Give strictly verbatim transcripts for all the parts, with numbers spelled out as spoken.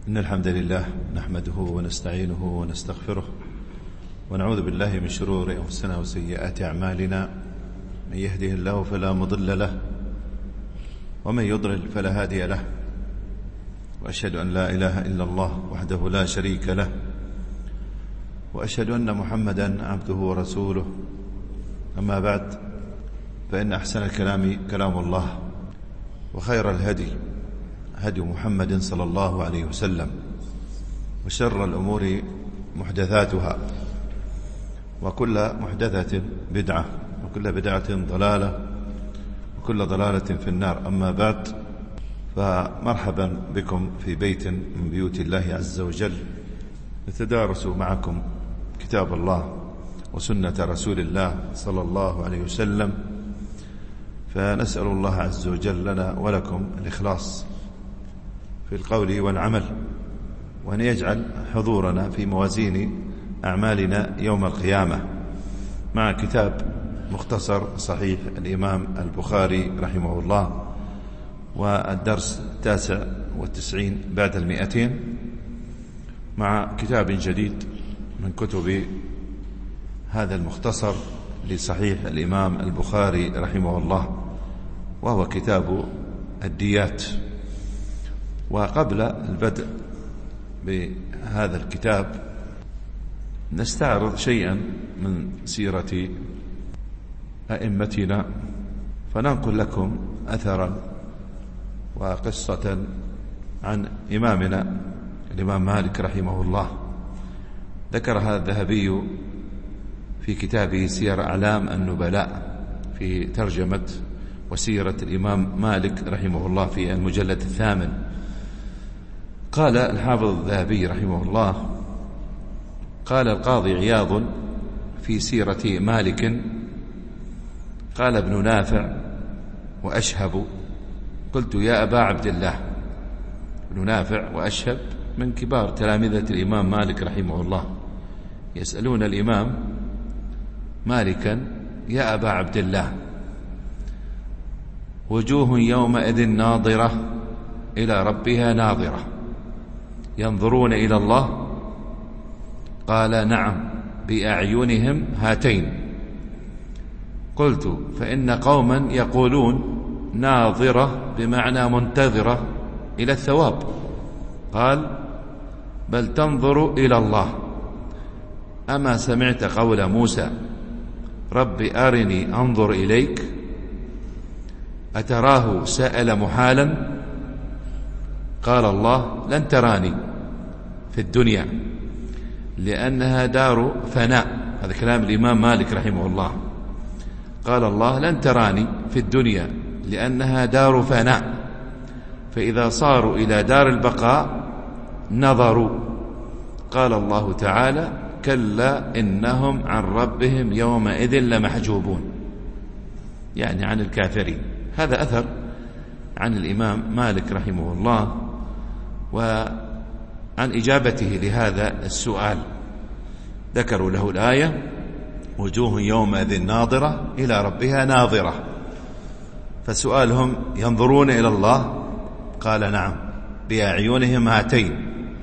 إن الحمد لله نحمده ونستعينه ونستغفره ونعوذ بالله من شرور أنفسنا وسيئات أعمالنا. من يهده الله فلا مضل له ومن يضلل فلا هادي له، وأشهد أن لا إله إلا الله وحده لا شريك له، وأشهد أن محمدا عبده ورسوله. أما بعد، فإن أحسن الكلام كلام الله، وخير الهدي هدي محمد صلى الله عليه وسلم، وشر الأمور محدثاتها، وكل محدثة بدعة، وكل بدعة ضلالة، وكل ضلالة في النار. أما بعد، فمرحبا بكم في بيت من بيوت الله عز وجل نتدارس معكم كتاب الله وسنة رسول الله صلى الله عليه وسلم. فنسأل الله عز وجل لنا ولكم الإخلاص في القول والعمل، وأن يجعل حضورنا في موازين أعمالنا يوم القيامة، مع كتاب مختصر صحيح الإمام البخاري رحمه الله، والدرس التاسع والتسعين بعد المئتين، مع كتاب جديد من كتب هذا المختصر لصحيح الإمام البخاري رحمه الله، وهو كتاب الديات. وقبل البدء بهذا الكتاب نستعرض شيئا من سيرة أئمتنا، فننقل لكم أثرا وقصة عن إمامنا الإمام مالك رحمه الله. ذكرها الذهبي في كتابه سير أعلام النبلاء في ترجمة وسيرة الإمام مالك رحمه الله في المجلد الثامن. قال الحافظ الذهبي رحمه الله: قال القاضي عياض في سيرة مالك: قال ابن نافع وأشهب: قلت يا أبا عبد الله. ابن نافع وأشهب من كبار تلامذة الإمام مالك رحمه الله، يسألون الإمام مالكا: يا أبا عبد الله، وجوه يومئذ ناظرة إلى ربها ناظرة، ينظرون إلى الله؟ قال: نعم، بأعينهم هاتين. قلت: فإن قوما يقولون ناظرة بمعنى منتظرة إلى الثواب. قال: بل تنظر إلى الله. أما سمعت قول موسى: رب أرني أنظر إليك؟ أتراه سأل محالا؟ قال الله: لن تراني في الدنيا لأنها دار فناء. هذا كلام الإمام مالك رحمه الله. قال الله: لن تراني في الدنيا لأنها دار فناء، فإذا صاروا إلى دار البقاء نظروا. قال الله تعالى: كلا إنهم عن ربهم يومئذ لمحجوبون، يعني عن الكافرين. هذا أثر عن الإمام مالك رحمه الله، وعن إجابته لهذا السؤال ذكروا له الآية: وجوه يومئذ ناظرة إلى ربها ناظرة. فسؤالهم: ينظرون إلى الله؟ قال: نعم، بأعينهم هاتين.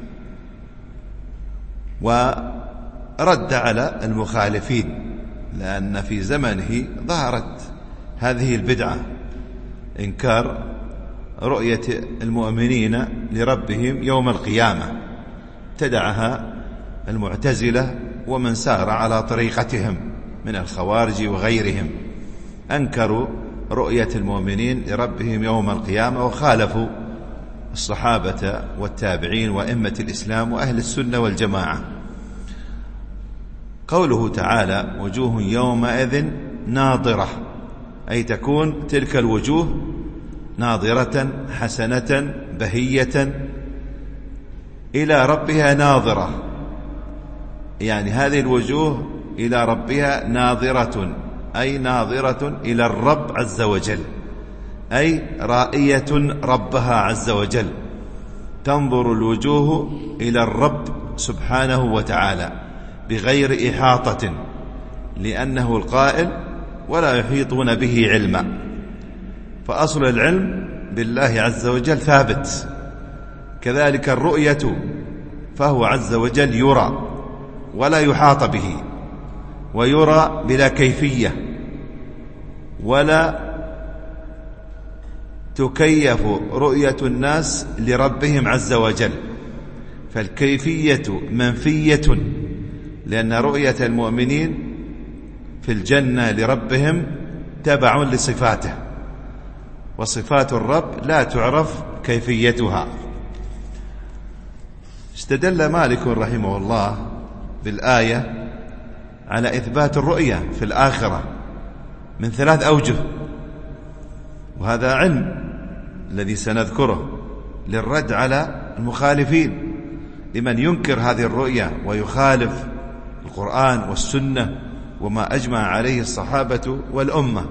ورد على المخالفين، لأن في زمنه ظهرت هذه البدعة، إنكار رؤية المؤمنين لربهم يوم القيامة. ابتدعها المعتزلة ومن سار على طريقتهم من الخوارج وغيرهم، أنكروا رؤية المؤمنين لربهم يوم القيامة، وخالفوا الصحابة والتابعين وأئمة الإسلام وأهل السنة والجماعة. قوله تعالى: وجوه يومئذ ناظرة، أي تكون تلك الوجوه ناظرة حسنة بهية إلى ربها ناظرة، يعني هذه الوجوه إلى ربها ناظرة، أي ناظرة إلى الرب عز وجل، أي رائية ربها عز وجل. تنظر الوجوه إلى الرب سبحانه وتعالى بغير إحاطة، لأنه القائل: ولا يحيطون به علما. فأصل العلم بالله عز وجل ثابت، كذلك الرؤية فهو عز وجل يرى ولا يحاط به، ويرى بلا كيفية، ولا تكيف رؤية الناس لربهم عز وجل، فالكيفية منفية، لأن رؤية المؤمنين في الجنة لربهم تبع لصفاته، وصفات الرب لا تعرف كيفيتها. استدل مالك رحمه الله بالآية على إثبات الرؤية في الآخرة من ثلاث أوجه، وهذا علم الذي سنذكره للرد على المخالفين، لمن ينكر هذه الرؤية ويخالف القرآن والسنة وما أجمع عليه الصحابة والأمة.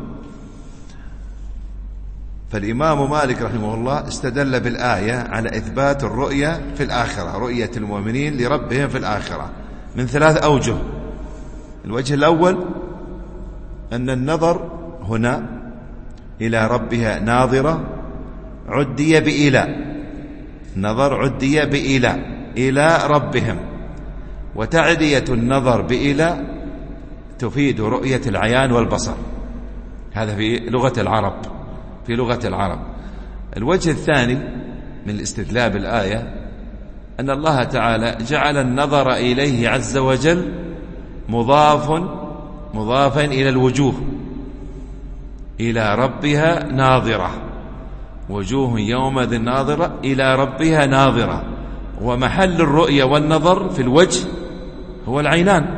فالإمام مالك رحمه الله استدل بالآية على إثبات الرؤية في الآخرة، رؤية المؤمنين لربهم في الآخرة من ثلاث أوجه. الوجه الأول أن النظر هنا إلى ربها ناظرة عدي بإلى، نظر عدي بإلى إلى ربهم، وتعدية النظر بإلى تفيد رؤية العيان والبصر، هذا في لغة العرب، في لغة العرب. الوجه الثاني من الاستدلال بالآية أن الله تعالى جعل النظر إليه عز وجل مضاف مضافا إلى الوجوه، إلى ربها ناظرة، وجوه يومئذ ناظرة إلى ربها ناظرة، ومحل الرؤية والنظر في الوجه هو العينان،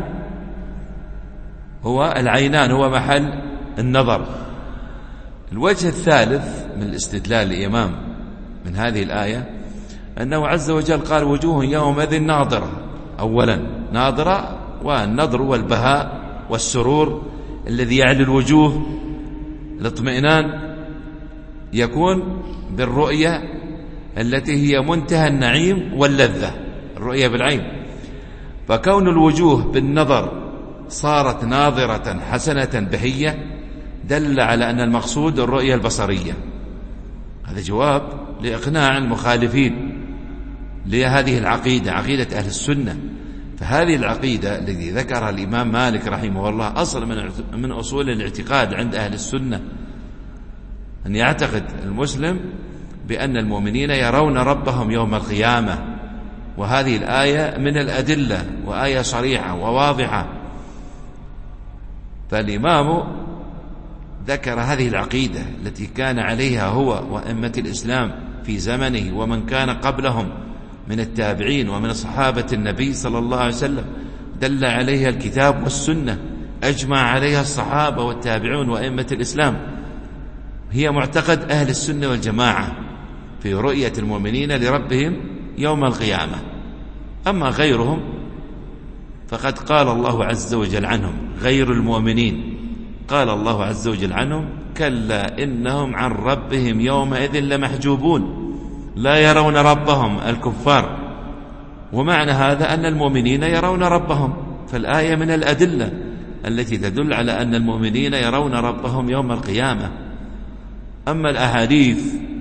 هو العينان هو محل النظر. الوجه الثالث من الاستدلال الإمام من هذه الآية أنه عز وجل قال وجوه يومئذ ناظرة، أولا ناظرة، والنظر والبهاء والسرور الذي يعلي الوجوه، الاطمئنان يكون بالرؤية التي هي منتهى النعيم واللذة، الرؤية بالعين. فكون الوجوه بالنظر صارت ناظرة حسنة بهية دل على أن المقصود الرؤية البصرية. هذا جواب لإقناع المخالفين لهذه العقيدة، عقيدة أهل السنة. فهذه العقيدة التي ذكرها الإمام مالك رحمه الله أصل من من أصول الاعتقاد عند أهل السنة، أن يعتقد المسلم بأن المؤمنين يرون ربهم يوم القيامة، وهذه الآية من الأدلة، وآية صريحة وواضحة. فالإمام ذكر هذه العقيدة التي كان عليها هو وأئمة الإسلام في زمنه ومن كان قبلهم من التابعين ومن صحابة النبي صلى الله عليه وسلم، دل عليها الكتاب والسنة، أجمع عليها الصحابة والتابعون وأئمة الإسلام. هي معتقد أهل السنة والجماعة في رؤية المؤمنين لربهم يوم القيامة. أما غيرهم فقد قال الله عز وجل عنهم، غير المؤمنين قال الله عز وجل عنهم كلا إنهم عن ربهم يومئذ لمحجوبون لا يرون ربهم، الكفار. ومعنى هذا أن المؤمنين يرون ربهم، فالآية من الأدلة التي تدل على أن المؤمنين يرون ربهم يوم القيامة. أما الأحاديث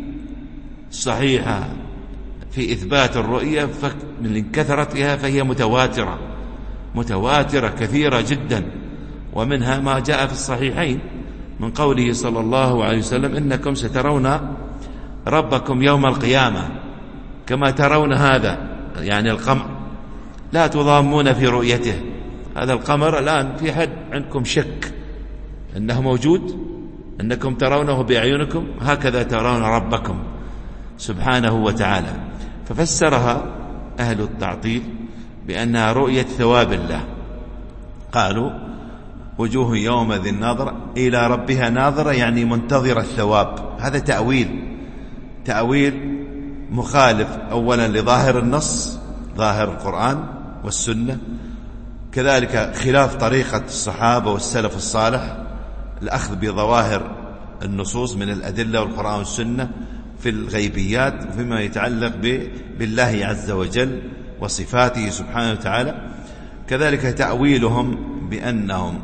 الصحيحة في إثبات الرؤية من كثرتها فهي متواترة متواترة كثيرة جدا، ومنها ما جاء في الصحيحين من قوله صلى الله عليه وسلم إنكم سترون ربكم يوم القيامة كما ترون هذا، يعني القمر، لا تضامون في رؤيته. هذا القمر الآن في حد عندكم شك أنه موجود، أنكم ترونه بأعينكم، هكذا ترون ربكم سبحانه وتعالى. ففسرها أهل التعطيل بأنها رؤية ثواب الله، قالوا وجوه يومئذ ناظرة إلى ربها ناظرة، يعني منتظر الثواب. هذا تأويل تأويل مخالف أولا لظاهر النص، ظاهر القرآن والسنة، كذلك خلاف طريقة الصحابة والسلف الصالح، الأخذ بظواهر النصوص من الأدلة والقرآن والسنة في الغيبيات وفيما يتعلق بالله عز وجل وصفاته سبحانه وتعالى. كذلك تأويلهم بأنهم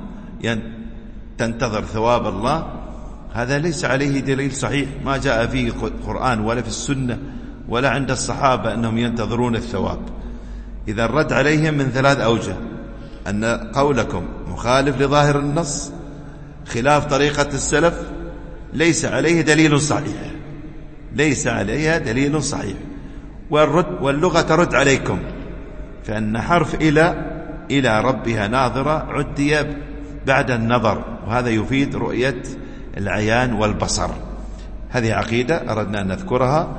تنتظر ثواب الله، هذا ليس عليه دليل صحيح، ما جاء فيه القرآن ولا في السنة ولا عند الصحابة أنهم ينتظرون الثواب. إذا الرد عليهم من ثلاث أوجه: أن قولكم مخالف لظاهر النص، خلاف طريقة السلف، ليس عليه دليل صحيح، ليس عليها دليل صحيح. والرد واللغة ترد عليكم، فأن حرف إلى إلى ربها ناظرة عدي بعد النظر، وهذا يفيد رؤية العيان والبصر. هذه عقيدة أردنا أن نذكرها.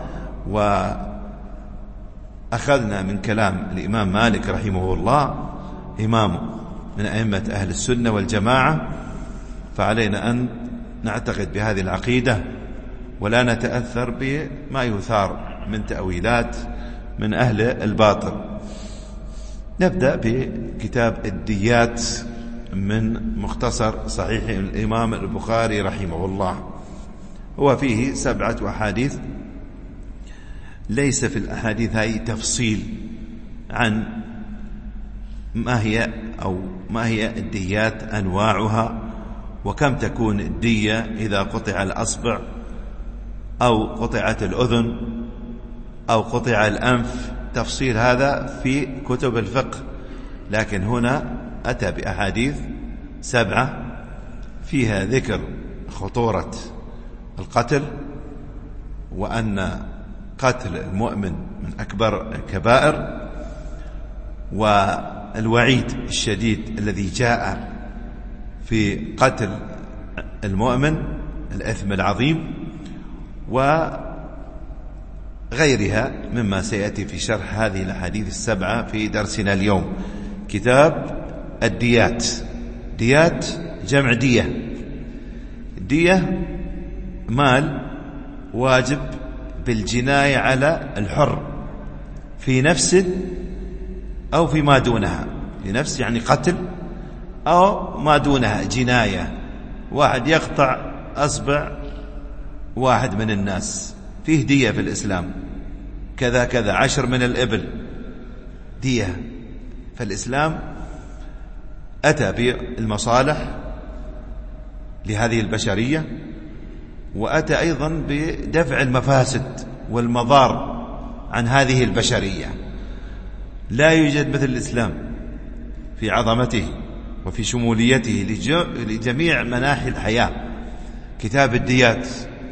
وأخذنا من كلام الإمام مالك رحمه الله، إمام من أئمة أهل السنة والجماعة، فعلينا أن نعتقد بهذه العقيدة ولا نتأثر بما يثار من تأويلات من أهل الباطل. نبدأ بكتاب الديات من مختصر صحيح الإمام البخاري رحمه الله. هو فيه سبعة أحاديث، ليس في الأحاديث هذه تفصيل عن ما هي أو ما هي الديات، أنواعها، وكم تكون الدية إذا قطع الأصبع أو قطعت الأذن أو قطع الأنف. تفصيل هذا في كتب الفقه، لكن هنا أتى بأحاديث سبعة فيها ذكر خطورة القتل، وأن قتل المؤمن من أكبر الكبائر، والوعيد الشديد الذي جاء في قتل المؤمن، الإثم العظيم، وغيرها مما سيأتي في شرح هذه الأحاديث السبعة في درسنا اليوم. كتاب الديات. ديات جمع دية. دية مال واجب بالجناية على الحر في نفسه أو فيما دونها. في نفس يعني قتل، أو ما دونها جناية، واحد يقطع أصبع واحد من الناس، فيه دية في الإسلام، كذا كذا، عشر من الإبل دية. فالإسلام أتى بالمصالح لهذه البشرية، وأتى أيضا بدفع المفاسد والمضار عن هذه البشرية. لا يوجد مثل الإسلام في عظمته وفي شموليته لجميع مناحي الحياة. كتاب الديات.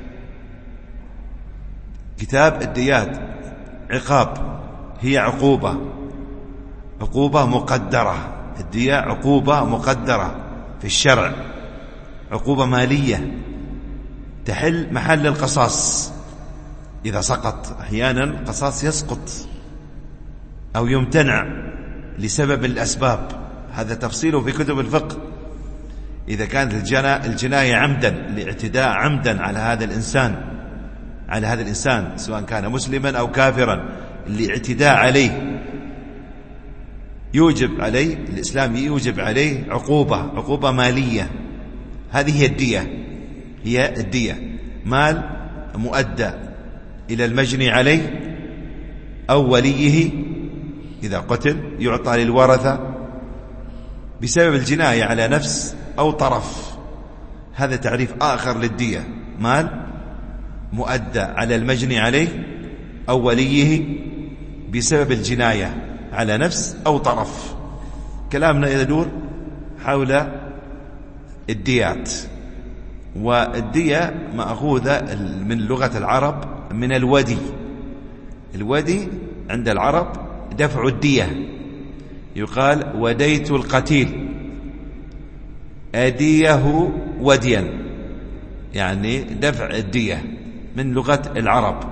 كتاب الديات عقاب، هي عقوبة، عقوبة مقدرة. الدية عقوبة مقدرة في الشرع، عقوبة مالية تحل محل القصاص إذا سقط. أحيانا القصاص يسقط أو يمتنع لسبب الأسباب، هذا تفصيله في كتب الفقه. إذا كانت الجناية عمدا، لاعتداء عمدا على هذا الإنسان، على هذا الإنسان سواء كان مسلما أو كافرا، الاعتداء عليه يوجب عليه، الإسلام يوجب عليه عقوبة، عقوبة مالية. هذه هي الدية. هي الدية مال مؤدى إلى المجني عليه أو وليه إذا قتل، يعطى للورثة بسبب الجناية على نفس أو طرف. هذا تعريف آخر للدية، مال مؤدى على المجني عليه أو وليه بسبب الجناية على نفس أو طرف. كلامنا يدور حول الديات. والدية مأخوذة من لغة العرب من الودي. الودي عند العرب دفع الدية، يقال وديت القتيل، أديه وديا، يعني دفع الدية من لغة العرب.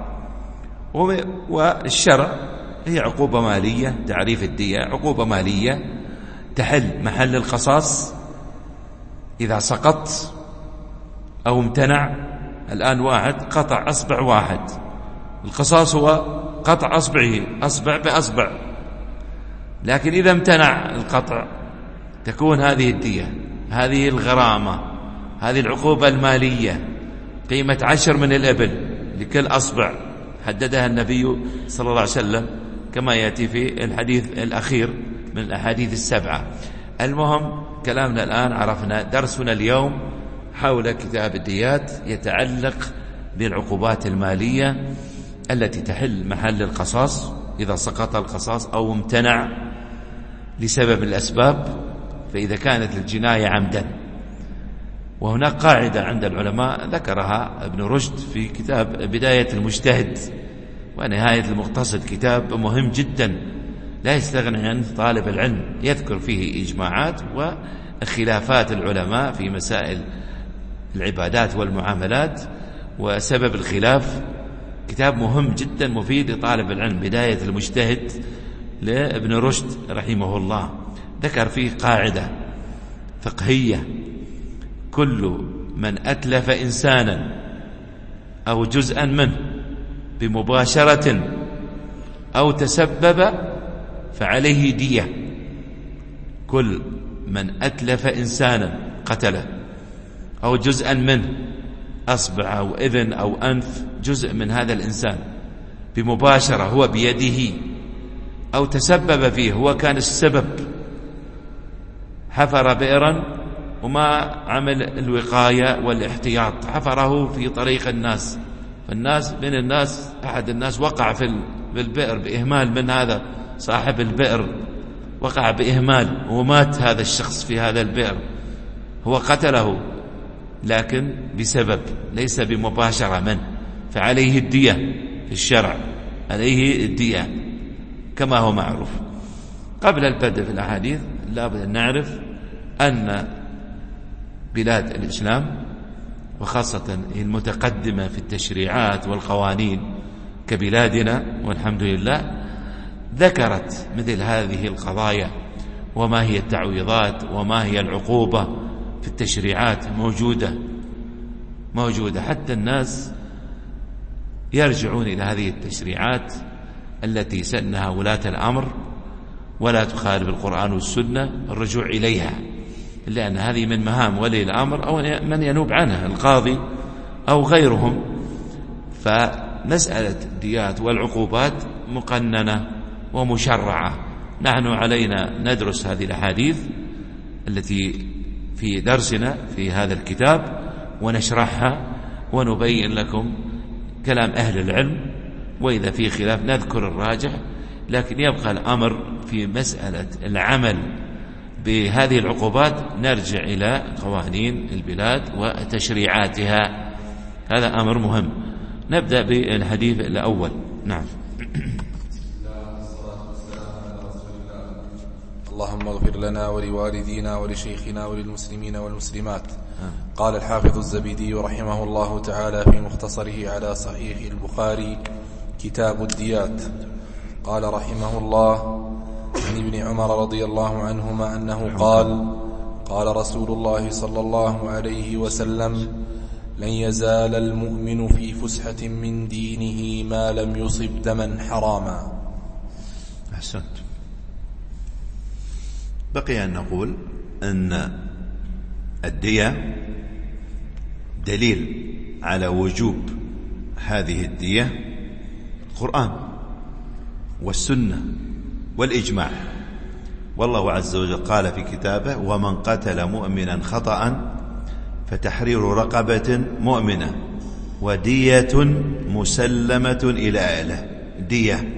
والشرع هي عقوبة مالية. تعريف الدية عقوبة مالية تحل محل القصاص إذا سقط أو امتنع. الآن واحد قطع أصبع واحد، القصاص هو قطع أصبعه، أصبع بأصبع، لكن إذا امتنع القطع تكون هذه الدية، هذه الغرامة، هذه العقوبة المالية، قيمة عشر من الإبل لكل أصبع، حددها النبي صلى الله عليه وسلم كما يأتي في الحديث الأخير من الأحاديث السبعة. المهم كلامنا الآن، عرفنا درسنا اليوم حول كتاب الديات يتعلق بالعقوبات المالية التي تحل محل القصاص إذا سقط القصاص أو امتنع لسبب الأسباب، فإذا كانت الجناية عمدا. وهناك قاعدة عند العلماء ذكرها ابن رشد في كتاب بداية المجتهد ونهاية المقتصد، كتاب مهم جدا لا يستغني عنه طالب العلم، يذكر فيه إجماعات وخلافات العلماء في مسائل العبادات والمعاملات وسبب الخلاف. كتاب مهم جدا مفيد لطالب العلم، بداية المجتهد لابن رشد رحمه الله. ذكر فيه قاعدة فقهية: كل من أتلف إنسانا أو جزءا منه بمباشرة أو تسبب فعليه دية. كل من أتلف إنسانا قتله أو جزءا منه، أصبع أو إذن أو أنف، جزء من هذا الإنسان بمباشرة هو بيده، أو تسبب فيه، هو كان السبب، حفر بئرا وما عمل الوقاية والاحتياط، حفره في طريق الناس، فالناس من الناس أحد الناس وقع في البئر بإهمال من هذا صاحب البئر، وقع بإهمال ومات هذا الشخص في هذا البئر، هو قتله لكن بسبب ليس بمباشرة من، فعليه الدية في الشرع، عليه الدية كما هو معروف. قبل البدء في الأحاديث لابد أن نعرف أن بلاد الإسلام وخاصة المتقدمة في التشريعات والقوانين كبلادنا والحمد لله ذكرت مثل هذه القضايا، وما هي التعويضات وما هي العقوبة في التشريعات موجودة موجودة حتى الناس يرجعون إلى هذه التشريعات التي سنها ولاة الأمر، ولا تخالف القرآن والسنة، الرجوع إليها، لأن هذه من مهام ولي الأمر أو من ينوب عنها القاضي أو غيرهم. فمسألة الديات والعقوبات مقننة ومشرعة. نحن علينا ندرس هذه الأحاديث التي في درسنا في هذا الكتاب ونشرحها ونبين لكم كلام أهل العلم، وإذا في خلاف نذكر الراجح، لكن يبقى الأمر في مسألة العمل بهذه العقوبات نرجع إلى قوانين البلاد وتشريعاتها، هذا أمر مهم. نبدأ بالحديث الأول. نعم. اللهم اغفر لنا ولوالدينا ولشيخنا وللمسلمين والمسلمات. قال الحافظ الزبيدي رحمه الله تعالى في مختصره على صحيح البخاري كتاب الديات، قال رحمه الله: عن ابن عمر رضي الله عنهما أنه قال: قال رسول الله صلى الله عليه وسلم: لن يزال المؤمن في فسحة من دينه ما لم يصب دما حراما. أحسنت. بقي أن نقول أن الدية دليل على وجوب هذه الدية القرآن والسنة والإجماع. والله عز وجل قال في كتابه: ومن قتل مؤمنا خطأ فتحرير رقبة مؤمنة ودية مسلمة إلى أهله. دية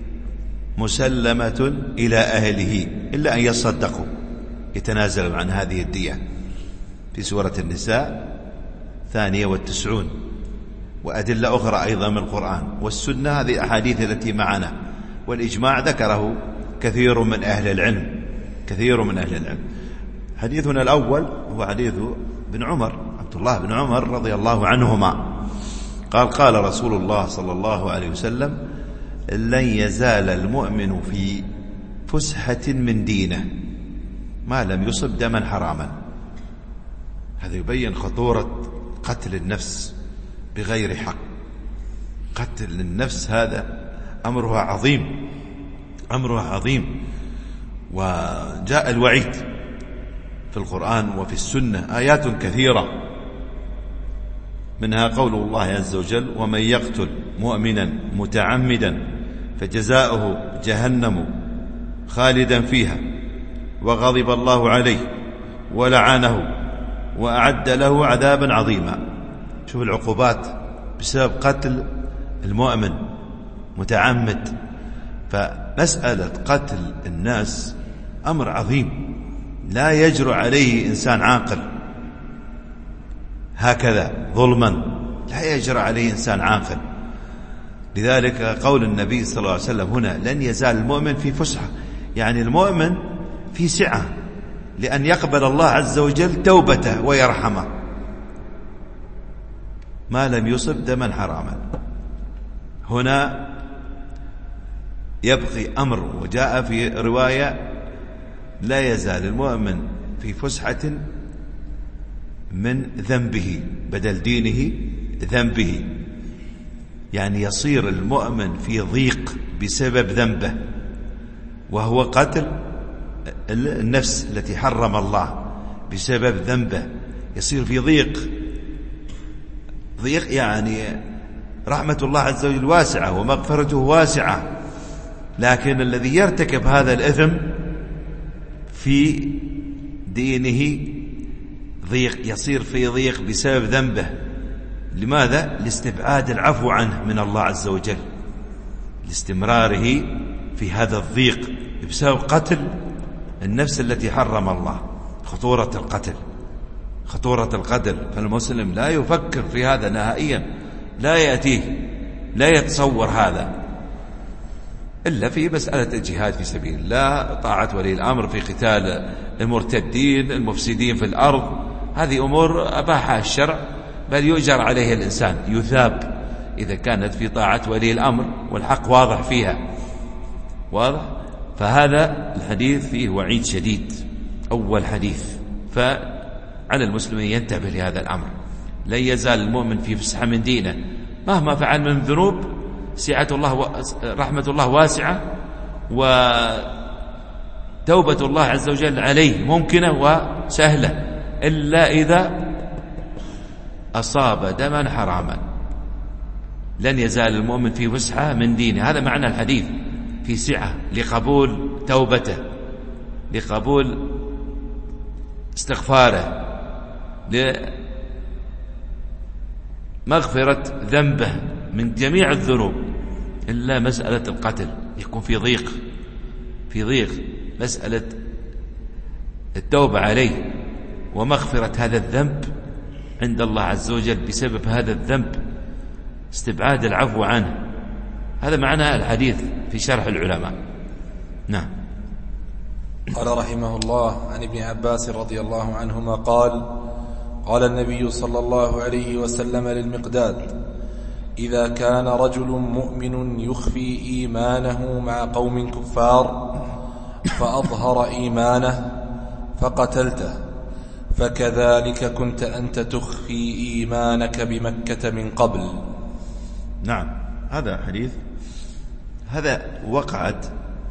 مسلمة إلى أهله إلا أن يصدقوا يتنازلوا عن هذه الدية، في سورة النساء ثانية والتسعون، وأدلة أخرى أيضا من القرآن والسنة، هذه الأحاديث التي معنا، والإجماع ذكره كثير من أهل العلم كثير من أهل العلم. حديثنا الأول هو حديث بن عمر، عبد الله بن عمر رضي الله عنهما قال: قال رسول الله صلى الله عليه وسلم: لن يزال المؤمن في فسحة من دينه ما لم يصب دما حراما. هذا يبين خطورة قتل النفس بغير حق. قتل النفس هذا أمرها عظيم أمرها عظيم وجاء الوعيد في القرآن وفي السنة آيات كثيرة، منها قول الله عز وجل: ومن يقتل مؤمنا متعمدا فجزاؤه جهنم خالدا فيها وغضب الله عليه ولعنه وأعد له عذابا عظيما. شوف العقوبات بسبب قتل المؤمن متعمد. فمسألة قتل الناس أمر عظيم لا يجرؤ عليه إنسان عاقل، هكذا ظلما لا يجرؤ عليه إنسان عاقل. لذلك قول النبي صلى الله عليه وسلم هنا لن يزال المؤمن في فسحة، يعني المؤمن في سعة لأن يقبل الله عز وجل توبته ويرحمه ما لم يصب دما حراما. هنا يبقي أمر، وجاء في رواية لا يزال المؤمن في فسحة من ذنبه بدل دينه ذنبه، يعني يصير المؤمن في ضيق بسبب ذنبه وهو قتل النفس التي حرم الله بسبب ذنبه، يصير في ضيق. ضيق يعني رحمة الله عز وجل واسعة ومغفرته واسعة، لكن الذي يرتكب هذا الإثم في دينه ضيق، يصير في ضيق بسبب ذنبه. لماذا؟ لاستبعاد العفو عنه من الله عز وجل، لاستمراره في هذا الضيق بسبب قتل النفس التي حرم الله. خطورة القتل، خطورة القتل. فالمسلم لا يفكر في هذا نهائيا، لا يأتيه، لا يتصور هذا إلا في مسألة الجهاد في سبيل الله، طاعة ولي الأمر في قتال المرتدين المفسدين في الأرض. هذه أمور أباحها الشرع، بل يؤجر عليها الإنسان، يثاب إذا كانت في طاعة ولي الأمر والحق واضح فيها، واضح. فهذا الحديث فيه وعيد شديد، أول حديث. فعلى المسلمين ينتبه لهذا الأمر. لن يزال المؤمن في فسحة من دينه مهما فعل من ذنوب. سعة الله و... رحمة الله واسعة، وتوبة الله عز وجل عليه ممكنة وسهلة، إلا إذا أصاب دما حراما. لن يزال المؤمن في فسحة من دينه، هذا معنى الحديث، في سعة لقبول توبته، لقبول استغفاره، لمغفرة ذنبه من جميع الذنوب، إلا مسألة القتل يكون في ضيق، في ضيق مسألة التوبة عليه ومغفرة هذا الذنب عند الله عز وجل بسبب هذا الذنب، استبعاد العفو عنه. هذا معنى الحديث في شرح العلماء. نعم. قال رحمه الله عن ابن عباس رضي الله عنهما قال: قال النبي صلى الله عليه وسلم للمقداد: إذا كان رجل مؤمن يخفي إيمانه مع قوم كفار فأظهر إيمانه فقتلته، فكذلك كنت أنت تخفي إيمانك بمكة من قبل. نعم، هذا حديث. هذا وقعت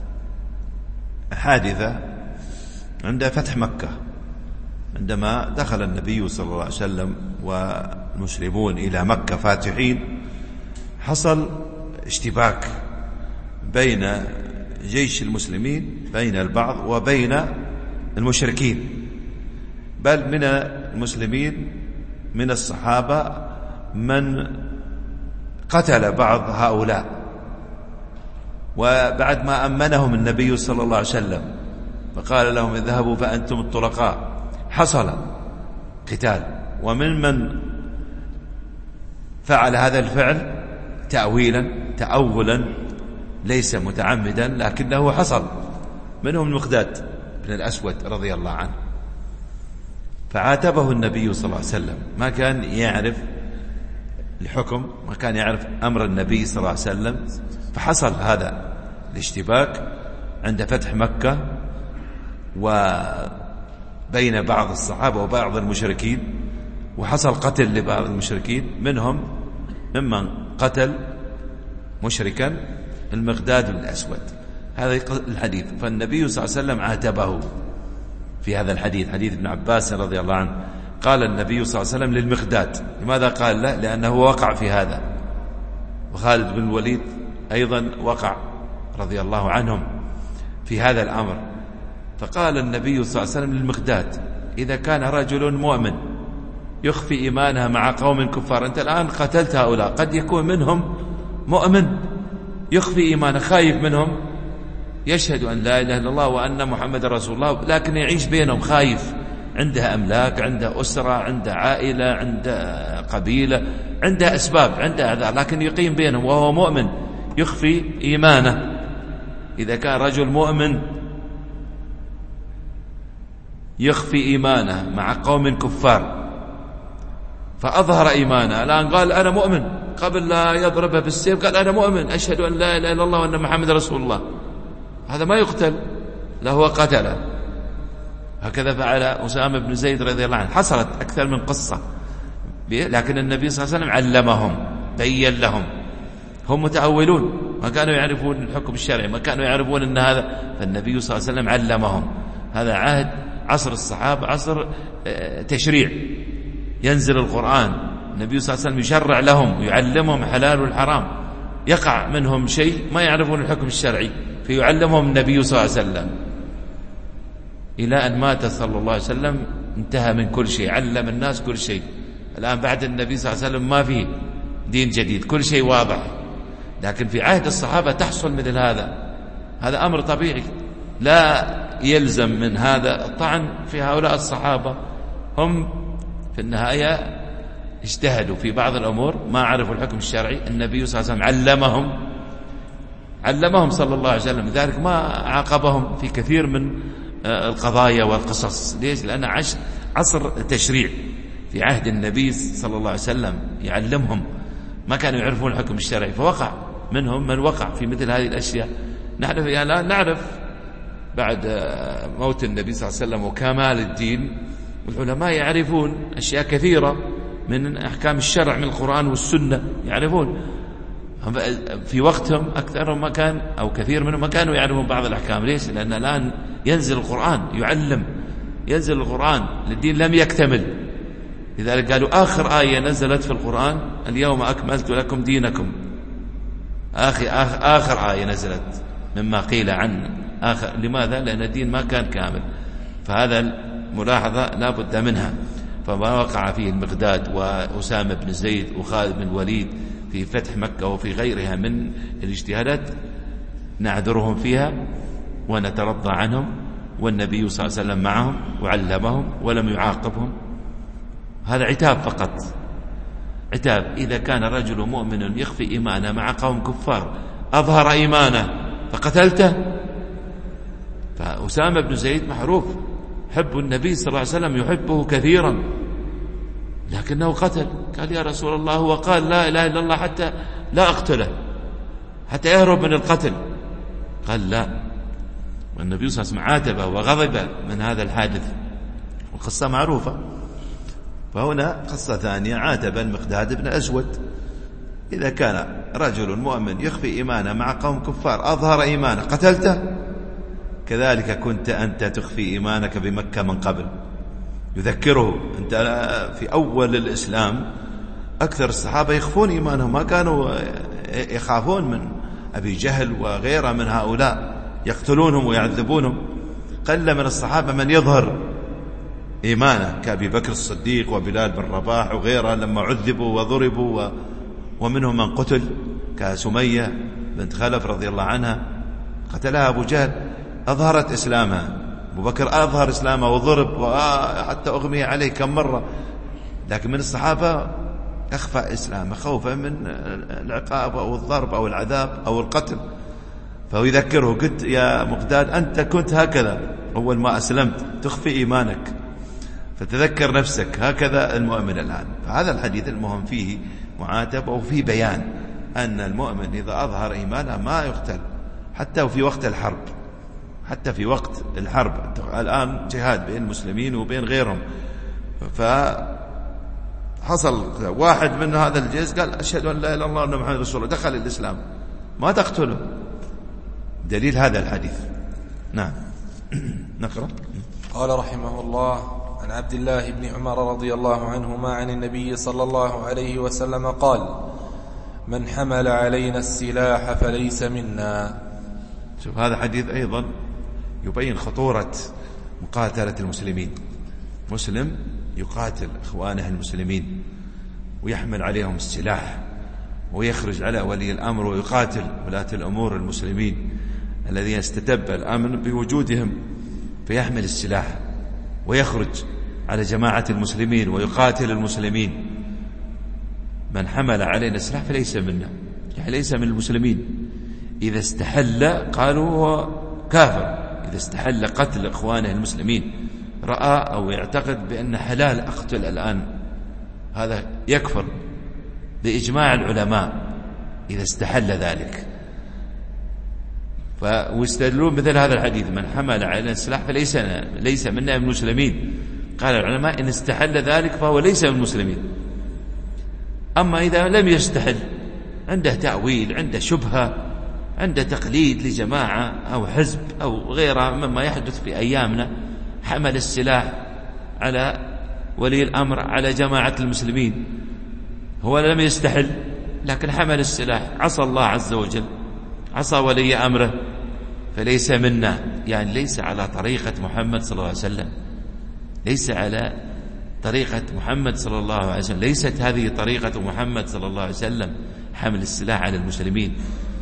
حادثة عند فتح مكة، عندما دخل النبي صلى الله عليه وسلم والمسلمون إلى مكة فاتحين، حصل اشتباك بين جيش المسلمين، بين البعض وبين المشركين، بل من المسلمين من الصحابة من قتل بعض هؤلاء، وبعد ما أمنهم النبي صلى الله عليه وسلم فقال لهم: اذهبوا فأنتم الطلقاء، حصل قتال. ومن من فعل هذا الفعل تأويلا تأولا ليس متعمدا لكنه حصل، منهم المقداد بن الأسود رضي الله عنه، فعاتبه النبي صلى الله عليه وسلم. ما كان يعرف الحكم، ما كان يعرف أمر النبي صلى الله عليه وسلم، فحصل هذا الاشتباك عند فتح مكة وبين بعض الصحابة وبعض المشركين، وحصل قتل لبعض المشركين، منهم ممن قتل مشركا المقداد بن الأسود. هذا الحديث. فالنبي صلى الله عليه وسلم عاتبه في هذا الحديث، حديث ابن عباس رضي الله عنه. قال النبي صلى الله عليه وسلم للمقداد. لماذا قال له؟ لأنه وقع في هذا، وخالد بن الوليد أيضا وقع رضي الله عنهم في هذا الأمر. فقال النبي صلى الله عليه وسلم للمقداد: إذا كان رجل مؤمن يخفي إيمانها مع قوم كفار، أنت الآن قتلت هؤلاء، قد يكون منهم مؤمن يخفي إيمانه، خايف منهم، يشهد أن لا إله إلا الله وأن محمد رسول الله، لكن يعيش بينهم خايف، عنده أملاك، عنده أسرة، عنده عائلة، عنده قبيلة، عنده أسباب، عنده أعذار، لكن يقيم بينهم وهو مؤمن، يخفي إيمانه. إذا كان رجل مؤمن يخفي إيمانه مع قوم كفار فأظهر إيمانه، الآن قال أنا مؤمن، قبل لا يضربه بالسيف قال أنا مؤمن، أشهد أن لا إله إلا الله وأن محمد رسول الله، هذا ما يقتل، لا هو قتله. هكذا فعل أسامة بن زيد رضي الله عنه. حصلت أكثر من قصة، لكن النبي صلى الله عليه وسلم علمهم، بين لهم، هم متأولون، ما كانوا يعرفون الحكم الشرعي، ما كانوا يعرفون أن هذا، فالنبي صلى الله عليه وسلم علمهم. هذا عهد عصر الصحابة، عصر تشريع، ينزل القرآن، النبي صلى الله عليه وسلم يشرع لهم ويعلمهم حلال والحرام، يقع منهم شيء ما يعرفون الحكم الشرعي فيعلمهم النبي صلى الله عليه وسلم، إلى أن مات صلى الله عليه وسلم انتهى من كل شيء، علم الناس كل شيء. الآن بعد النبي صلى الله عليه وسلم ما فيه دين جديد، كل شيء واضح. لكن في عهد الصحابة تحصل مثل هذا، هذا أمر طبيعي، لا يلزم من هذا الطعن في هؤلاء الصحابة، هم في النهاية اجتهدوا في بعض الأمور، ما عرفوا الحكم الشرعي، النبي صلى الله عليه وسلم علمهم علمهم صلى الله عليه وسلم، لذلك ما عاقبهم في كثير من القضايا والقصص. ليش؟ لأن عصر تشريع في عهد النبي صلى الله عليه وسلم، يعلمهم، ما كانوا يعرفون الحكم الشرعي، فوقع منهم من وقع في مثل هذه الأشياء. نعرف يعني لا نعرف بعد موت النبي صلى الله عليه وسلم وكمال الدين، العلماء يعرفون أشياء كثيرة من أحكام الشرع من القرآن والسنة، يعرفون في وقتهم أكثرهم ما كان، أو كثير منهم ما كانوا يعرفون بعض الأحكام. ليش؟ لأن الآن ينزل القرآن، يعلم، ينزل القرآن، الدين لم يكتمل، لذلك قالوا آخر آية نزلت في القرآن اليوم أكملت لكم دينكم، آخر, آخر آية نزلت مما قيل عن آخر. لماذا؟ لأن الدين ما كان كامل. فهذا الملاحظة لا بد منها. فما وقع فيه المقداد وأسامة بن زيد وخالد بن الوليد في فتح مكة وفي غيرها من الاجتهادات نعذرهم فيها ونترضى عنهم، والنبي صلى الله عليه وسلم معهم وعلمهم ولم يعاقبهم. هذا عتاب فقط، عتاب. إذا كان رجل مؤمن يخفي إيمانه مع قوم كفار أظهر إيمانه فقتلته، فأسامة بن زيد معروف حب النبي صلى الله عليه وسلم، يحبه كثيرا، لكنه قتل. قال يا رسول الله، هو قال لا إله إلا الله حتى لا أقتله، حتى يهرب من القتل. قال لا، والنبي صلى الله عليه وسلم عاتبه وغضب من هذا الحادث، والقصة معروفة. فهنا قصة ثانية، عاتب المقداد بن أسود. إذا كان رجل مؤمن يخفي إيمانه مع قوم كفار أظهر إيمانه قتلته، كذلك كنت أنت تخفي إيمانك بمكة من قبل. يذكره أنت في أول الإسلام أكثر الصحابة يخفون إيمانهم، ما كانوا يخافون من أبي جهل وغيره من هؤلاء، يقتلونهم ويعذبونهم. قل من الصحابة من يظهر إيمانه كأبي بكر الصديق وبلال بن رباح وغيره لما عذبوا وضربوا، و... ومنهم من قتل كسمية بنت خلف رضي الله عنها قتلها أبو جهل، أظهرت إسلامها. أبو بكر أظهر إسلامه وضرب وحتى أغمي عليه كم مرة، لكن من الصحابة أخفى إسلامه خوفا من العقاب أو الضرب أو العذاب أو القتل. فهو يذكره، قلت يا مقداد أنت كنت هكذا أول ما أسلمت تخفي إيمانك، فتذكر نفسك، هكذا المؤمن الآن. فهذا الحديث المهم فيه معاتبة وفيه بيان أن المؤمن إذا أظهر إيمانه ما يقتل حتى في وقت الحرب، حتى في وقت الحرب. الآن جهاد بين المسلمين وبين غيرهم، فحصل واحد من هذا الجيش قال أشهد أن لا إله إلا الله وأن محمد رسول الله، دخل الإسلام، ما تقتله، دليل هذا الحديث. نعم. نقرأ. قال رحمه الله: عن عبد الله بن عمر رضي الله عنهما عن النبي صلى الله عليه وسلم قال: من حمل علينا السلاح فليس منا. شوف هذا حديث أيضا يبين خطورة مقاتلة المسلمين. مسلم يقاتل إخوانه المسلمين ويحمل عليهم السلاح ويخرج على ولي الأمر ويقاتل ولاة الأمور المسلمين الذين استتب الأمن بوجودهم، فيحمل السلاح ويخرج على جماعة المسلمين ويقاتل المسلمين. من حمل علينا السلاح فليس منا، يعني ليس من المسلمين. إذا استحل قالوا هو كافر، إذا استحل قتل إخوانه المسلمين، رأى أو يعتقد بأن حلال أقتل الآن، هذا يكفر بإجماع العلماء إذا استحل ذلك. فاستدلون مثل هذا الحديث: من حمل علينا السلاح فليس ليس منا من المسلمين. قال العلماء: إن استحل ذلك فهو ليس من المسلمين. أما إذا لم يستحل، عنده تأويل، عنده شبهة، عنده تقليد لجماعة أو حزب أو غيرها مما يحدث في أيامنا، حمل السلاح على ولي الأمر على جماعة المسلمين، هو لم يستحل لكن حمل السلاح، عصى الله عز وجل، عصى ولي أمره، فليس منا، يعني ليس على طريقة محمد صلى الله عليه وسلم، ليس على طريقة محمد صلى الله عليه وسلم، ليست هذه طريقة محمد صلى الله عليه وسلم، حمل السلاح على المسلمين.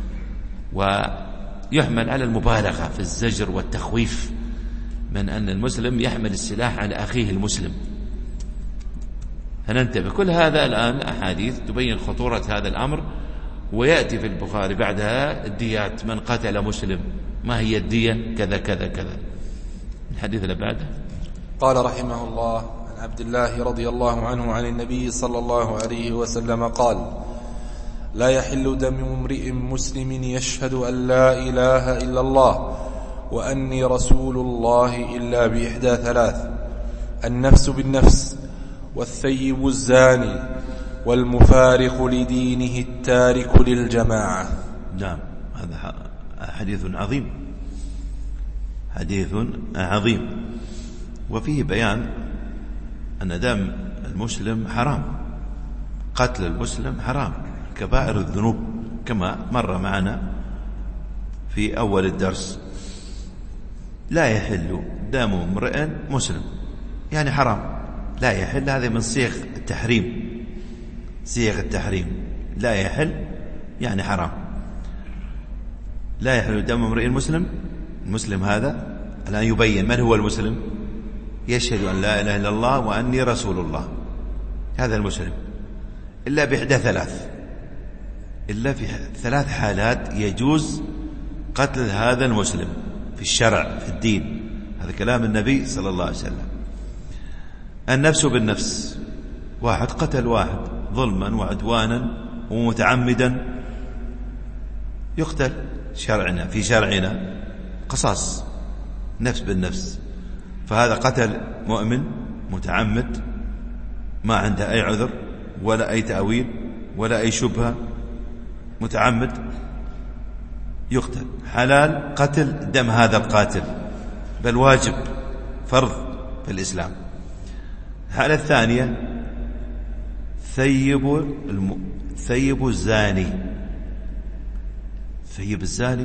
ويحمل على المبالغة في الزجر والتخويف من أن المسلم يحمل السلاح على أخيه المسلم. فننتبه. كل هذا الآن أحاديث تبين خطورة هذا الأمر. ويأتي في البخاري بعدها الديات: من قتل مسلم، ما هي الدية؟ كذا كذا كذا. الحديث اللي بعده: قال رحمه الله: عن عبد الله رضي الله عنه عن النبي صلى الله عليه وسلم قال: لا يحل دم امرئ مسلم يشهد أن لا إله إلا الله وأني رسول الله إلا بإحدى ثلاث: النفس بالنفس، والثيب الزاني، والمفارق لدينه التارك للجماعة. نعم، هذا حديث عظيم، حديث عظيم، وفيه بيان أن دم المسلم حرام، قتل المسلم حرام، كبائر الذنوب كما مر معنا في أول الدرس. لا يحل دم امرئ مسلم، يعني حرام، لا يحل، هذا من صيغ التحريم، صيغ التحريم، لا يحل يعني حرام. لا يحل دم امرئ مسلم، المسلم هذا الآن يبين من هو المسلم: يشهد أن لا إله إلا الله وأني رسول الله، هذا المسلم، إلا بإحدى ثلاث، إلا في ثلاث حالات يجوز قتل هذا المسلم في الشرع في الدين. هذا كلام النبي صلى الله عليه وسلم. النفس بالنفس، واحد قتل واحد ظلما وعدوانا ومتعمدا، يقتل شرعنا في شرعنا قصاص، نفس بالنفس. فهذا قتل مؤمن متعمد، ما عنده أي عذر ولا أي تأويل ولا أي شبهة، متعمد يقتل، حلال قتل دم هذا القاتل، بل واجب فرض في الإسلام. الحالة الثانية: ثيب الم... ثيب الزاني. ثيب الزاني،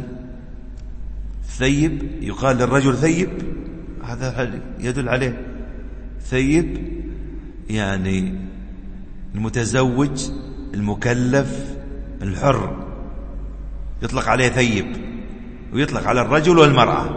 ثيب يقال للرجل ثيب، هذا يدل عليه ثيب يعني المتزوج المكلف الحر، يطلق عليه ثيب، ويطلق على الرجل والمرأة.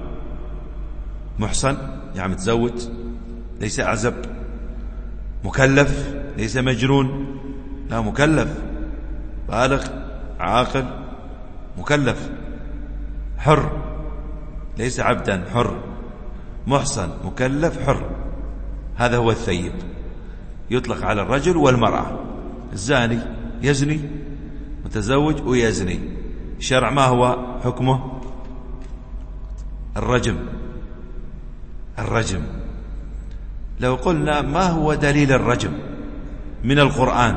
محصن يعني متزوج، ليس أعزب، مكلف ليس مجنون، لا، مكلف بالغ عاقل مكلف، حر ليس عبدا، حر، محصن مكلف حر، هذا هو الثيب، يطلق على الرجل والمرأة. الزاني يزني، متزوج ويزني، الشرع ما هو حكمه؟ الرجم. الرجم. لو قلنا ما هو دليل الرجم من القرآن،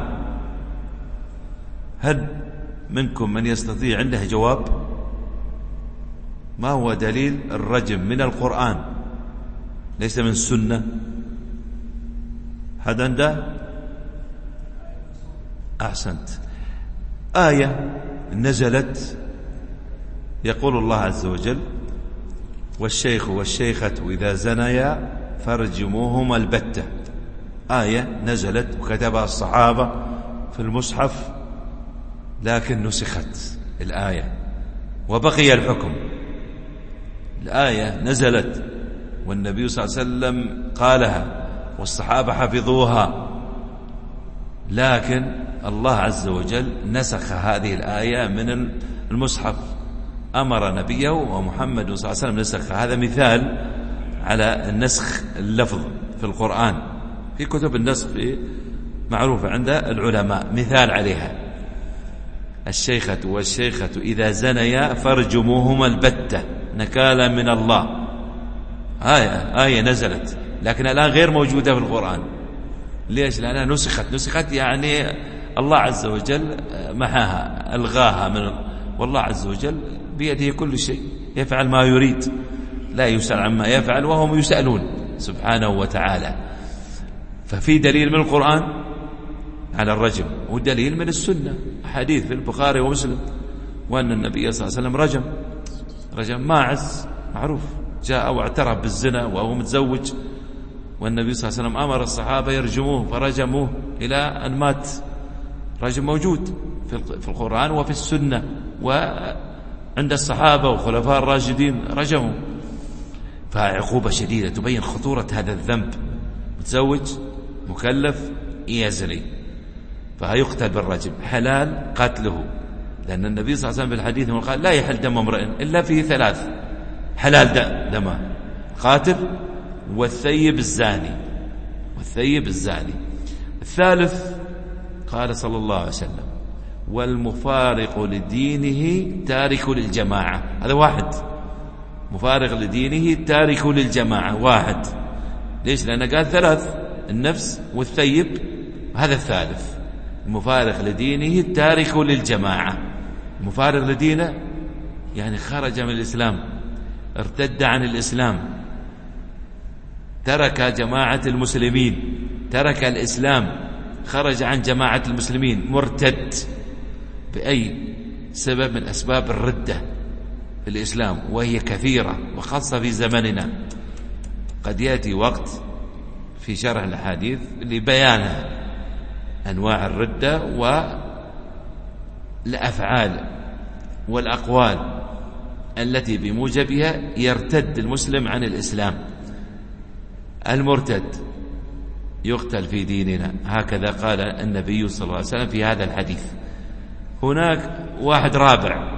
هل منكم من يستطيع عنده جواب؟ ما هو دليل الرجم من القرآن، ليس من السنة؟ هذا عنده؟ أحسنت. آية نزلت يقول الله عز وجل: والشيخ والشيخة إذا زنيا فارجموهما البتة. آية نزلت وكتبها الصحابة في المصحف لكن نسخت الآية وبقي الحكم. الآية نزلت والنبي صلى الله عليه وسلم قالها والصحابة حفظوها، لكن الله عز وجل نسخ هذه الآية من المصحف، أمر نبيه ومحمد صلى الله عليه وسلم نسخ. هذا مثال على النسخ اللفظ في القرآن، في كتب النسخ معروفة عند العلماء، مثال عليها: الشيخة والشيخة إذا زنيا فارجموهما البتة نكالا من الله. آية آية نزلت لكن الآن غير موجودة في القرآن. ليش؟ لأنها نسخت. نسخت يعني الله عز وجل محاها، ألغاها من، والله عز وجل بيده كل شيء، يفعل ما يريد، لا يسأل عما يفعل وهم يسألون سبحانه وتعالى. ففي دليل من القرآن على الرجم، ودليل من السنة، حديث في البخاري ومسلم، وأن النبي صلى الله عليه وسلم رجم رجم ماعز معروف، جاء واعترف بالزنا وهو متزوج، والنبي صلى الله عليه وسلم أمر الصحابة يرجموه فرجموه إلى أن مات. رجم موجود في القرآن وفي السنة، وعند الصحابة وخلفاء الراشدين رجموا. فعقوبة شديدة تبين خطورة هذا الذنب. متزوج مكلف يزني فهيقتل بالرجم، حلال قتله، لأن النبي صلى الله عليه وسلم في الحديث قال: لا يحل دم امرئ إلا فيه ثلاث: حلال دمه قاتل، والثيب الزاني والثيب الزاني الثالث قال صلى الله عليه وسلم: والمفارق لدينه تارك للجماعة. هذا واحد، مفارق لدينه تارك للجماعة واحد. ليش؟ لأنه قال ثلاث: النفس والثيب، هذا الثالث. المفارق لدينه تارك للجماعة. المفارق لدينه يعني خرج من الإسلام، ارتد عن الإسلام، ترك جماعة المسلمين، ترك الإسلام، خرج عن جماعة المسلمين، مرتد بأي سبب من أسباب الردة في الإسلام، وهي كثيرة وخاصة في زمننا. قد يأتي وقت في شرح الحديث لبيانها، أنواع الردة والأفعال والأقوال التي بموجبها يرتد المسلم عن الإسلام. المرتد يقتل في ديننا، هكذا قال النبي صلى الله عليه وسلم في هذا الحديث. هناك واحد رابع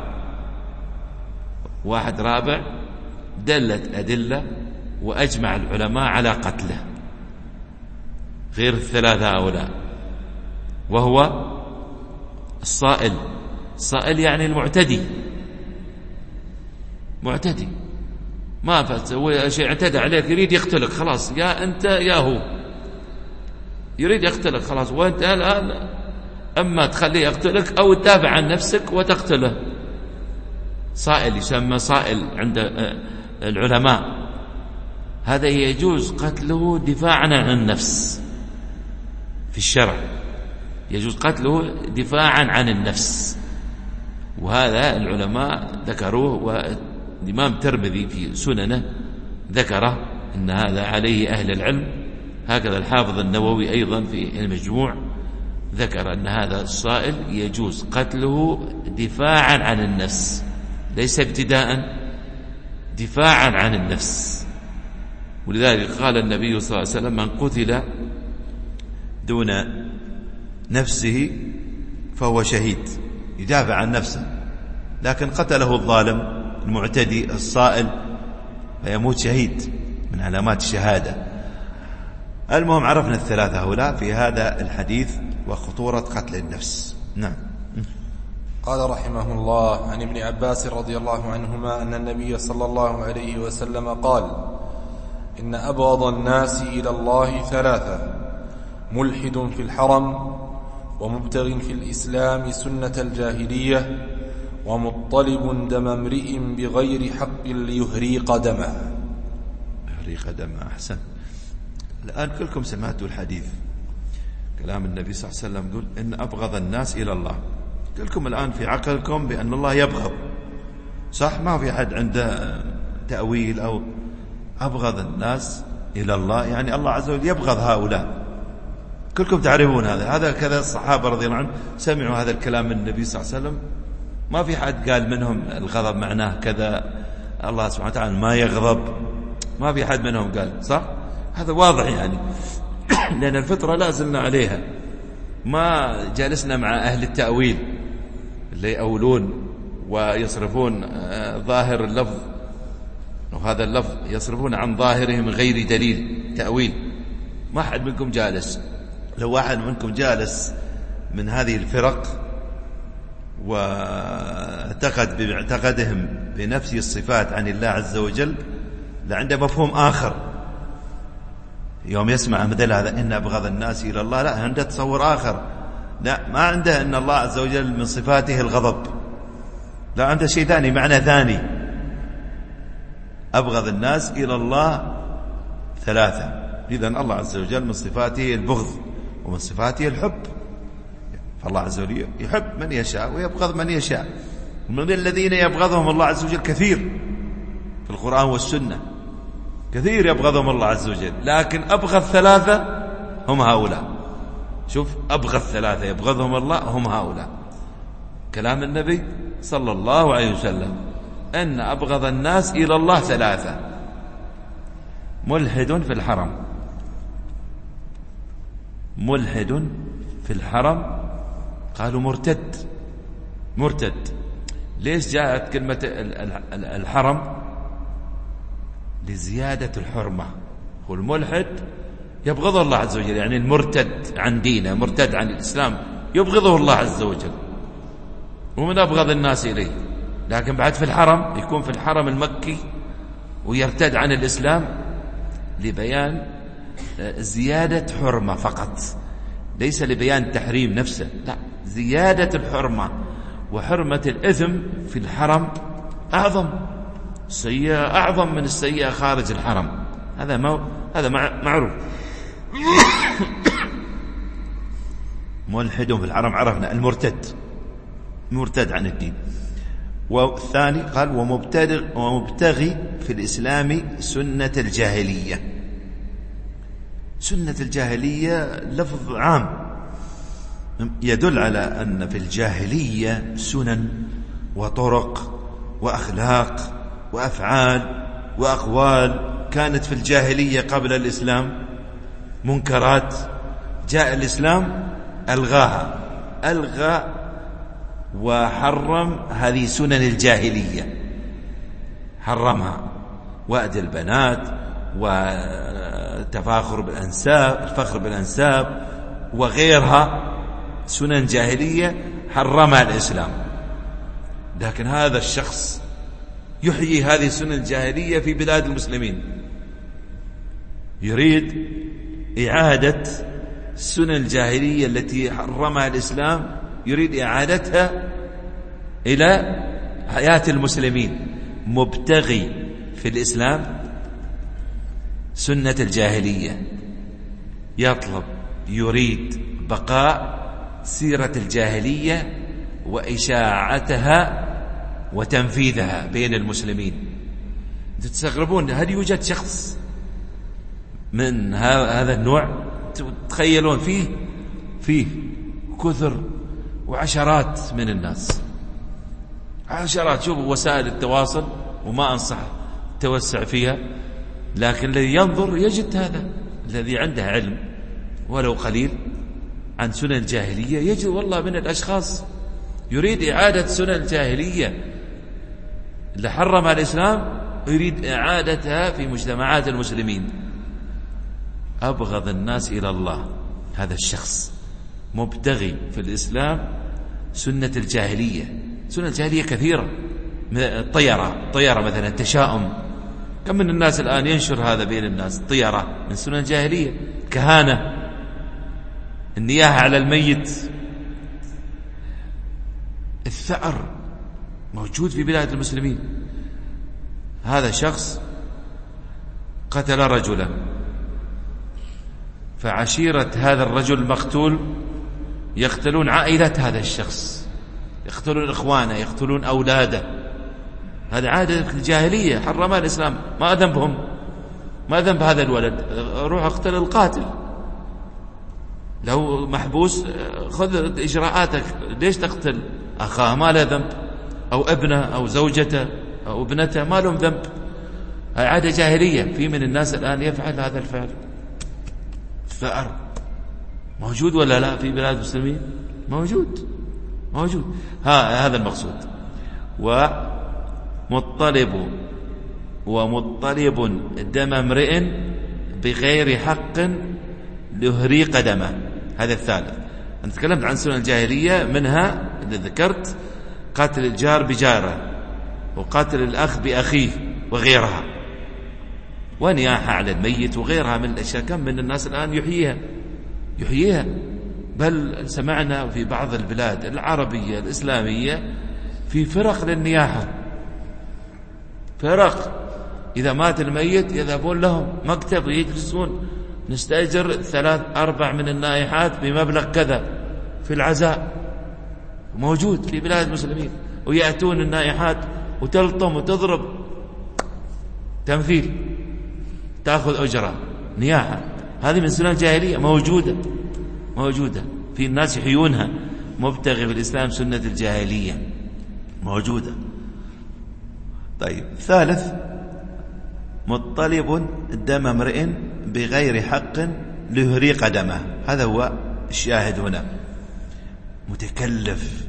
واحد رابع دلت أدلة وأجمع العلماء على قتله غير الثلاثة هؤلاء، وهو الصائل. الصائل يعني المعتدي، معتدي ما فسوي شيء، اعتدى عليك، يريد يقتلك، خلاص يا أنت يا هو، يريد يقتلك خلاص، وأنت الآن أما تخليه يقتلك أو تدافع عن نفسك وتقتله. صائل يسمى صائل عند العلماء. هذا يجوز قتله دفاعا عن النفس في الشرع، يجوز قتله دفاعا عن النفس، وهذا العلماء ذكروه، والإمام الترمذي في سننه ذكره أن هذا عليه أهل العلم. هكذا الحافظ النووي أيضا في المجموع ذكر أن هذا الصائل يجوز قتله دفاعا عن النفس، ليس ابتداء، دفاعا عن النفس. ولذلك قال النبي صلى الله عليه وسلم: من قتل دون نفسه فهو شهيد، يدافع عن نفسه، لكن قتله الظالم المعتدي الصائل فيموت شهيد من علامات الشهادة. المهم عرفنا الثلاثة هؤلاء في هذا الحديث وخطورة قتل النفس. نعم. قال رحمه الله: عن ابن عباس رضي الله عنهما أن النبي صلى الله عليه وسلم قال: إن أبغض الناس إلى الله ثلاثة: ملحد في الحرم، ومبتغ في الإسلام سنة الجاهلية، ومطلب دم امرئ بغير حق ليهريق دمه. يهريق دمه، أحسن. الآن كلكم سمعتوا الحديث، كلام النبي صلى الله عليه وسلم يقول: إن أبغض الناس إلى الله. كلكم الآن في عقلكم بأن الله يبغض، صح؟ ما في أحد عنده تأويل أو أبغض الناس إلى الله يعني الله عز وجل يبغض هؤلاء. كلكم تعرفون هذا هذا كذا الصحابة رضي الله عنهم سمعوا هذا الكلام من النبي صلى الله عليه وسلم، ما في حد قال منهم الغضب معناه كذا، الله سبحانه وتعالى ما يغضب، ما في حد منهم قال، صح؟ هذا واضح يعني لأن الفطرة لا زلنا عليها، ما جالسنا مع أهل التأويل اللي يأولون ويصرفون ظاهر اللفظ، وهذا اللفظ يصرفون عن ظاهره من غير دليل، تأويل. ما حد منكم جالس، لو واحد منكم جالس من هذه الفرق واعتقد باعتقادهم بنفي الصفات عن الله عز وجل لعنده مفهوم آخر، يوم يسمع مثل هذا إن أبغض الناس إلى الله، لا، عنده تصور آخر، لا، ما عنده أن الله عز وجل من صفاته الغضب، لا، عنده شيء ثاني، معنى ثاني. أبغض الناس إلى الله ثلاثة، إذن الله عز وجل من صفاته البغض ومن صفاته الحب، فالله عز وجل يحب من يشاء ويبغض من يشاء، ومن الذين يبغضهم الله عز وجل كثير في القرآن والسنة، كثير يبغضهم الله عز وجل، لكن أبغض ثلاثة هم هؤلاء. شوف، أبغض ثلاثة يبغضهم الله هم هؤلاء، كلام النبي صلى الله عليه وسلم أن أبغض الناس إلى الله ثلاثة: ملحد في الحرم، ملحد في الحرم، قالوا مرتد، مرتد. ليش جاءت كلمة الحرم؟ لزيادة الحرمة. والملحد يبغضه الله عز وجل، يعني المرتد عن دينه، مرتد عن الإسلام، يبغضه الله عز وجل ومن أبغض الناس إليه. لكن بعد في الحرم، يكون في الحرم المكي ويرتد عن الإسلام لبيان زيادة حرمة فقط، ليس لبيان تحريم نفسه، لا، زيادة الحرمة. وحرمة الإثم في الحرم أعظم، السيئة أعظم من السيئة خارج الحرم، هذا ما هذا معروف. ملحد في الحرم عرفنا، المرتد، مرتد عن الدين. والثاني قال ومبتغي في الإسلام سنة الجاهلية. سنة الجاهلية لفظ عام يدل على أن في الجاهلية سنن وطرق وأخلاق وأفعال وأقوال كانت في الجاهلية قبل الإسلام، منكرات، جاء الإسلام ألغاها، ألغى وحرم هذه سنن الجاهلية، حرمها، وأد البنات وتفاخر بالأنساب، الفخر بالأنساب وغيرها، سنن جاهلية حرمها الإسلام. لكن هذا الشخص يحيي هذه السنن الجاهلية في بلاد المسلمين، يريد إعادة السنن الجاهلية التي حرمها الإسلام، يريد إعادتها إلى حياة المسلمين، مبتغي في الإسلام سنة الجاهلية، يطلب، يريد بقاء سيرة الجاهلية وإشاعتها وتنفيذها بين المسلمين. تستغربون، هل يوجد شخص من هذا النوع؟ تخيلون فيه فيه كثر وعشرات من الناس، عشرات. شوفوا وسائل التواصل، وما أنصح التوسع فيها، لكن الذي ينظر يجد هذا، الذي عنده علم ولو قليل عن سنن الجاهلية يجد والله من الأشخاص يريد إعادة سنن الجاهلية اللي حرمها الإسلام، يريد إعادتها في مجتمعات المسلمين. أبغض الناس إلى الله هذا الشخص، مبتغي في الإسلام سنة الجاهلية. سنة الجاهلية كثيرة، الطيرة، الطيرة مثلا، التشاؤم، كم من الناس الآن ينشر هذا بين الناس، الطيرة من سنن الجاهلية، كهانة، النياحة على الميت، الثأر موجود في بلاد المسلمين. هذا شخص قتل رجلا، فعشيرة هذا الرجل المقتول يقتلون عائلة هذا الشخص، يقتلون إخوانه، يقتلون أولاده. هذا عادة الجاهلية حرمها الإسلام، ما ذنبهم، ما ذنب هذا الولد، روح اقتل القاتل. لو محبوس خذ إجراءاتك، ليش تقتل أخاه؟ ما له ذنب، أو ابنه أو زوجته أو ابنته ما لهم ذنب. هذه عادة جاهلية. في من الناس الآن يفعل هذا الفعل. الثأر موجود ولا لا في بلاد المسلمين؟ موجود موجود. ها هذا المقصود. ومطلب ومطلب دم امرئ بغير حق ليهري قدمه. هذا الثالث. أنا تكلمت عن سنن الجاهلية، منها اللي ذكرت قاتل الجار بجاره، وقاتل الأخ بأخيه، وغيرها، ونياحة على الميت، وغيرها من الأشياء. كم من الناس الآن يحييها يحييها بل سمعنا في بعض البلاد العربية الإسلامية في فرق للنياحة، فرق إذا مات الميت يذهبون لهم مكتب ويجلسون، نستأجر ثلاث أربع من النائحات بمبلغ كذا في العزاء. موجود في بلاد المسلمين. ويأتون النائحات وتلطم وتضرب تمثيل، تأخذ أجرة نياحة. هذه من سنن الجاهلية موجودة موجودة في الناس يحيونها. مبتغي في الإسلام سنة الجاهلية موجودة. طيب ثالث، مطلب دم امرئ بغير حق ليهري قدمه. هذا هو الشاهد هنا. متكلف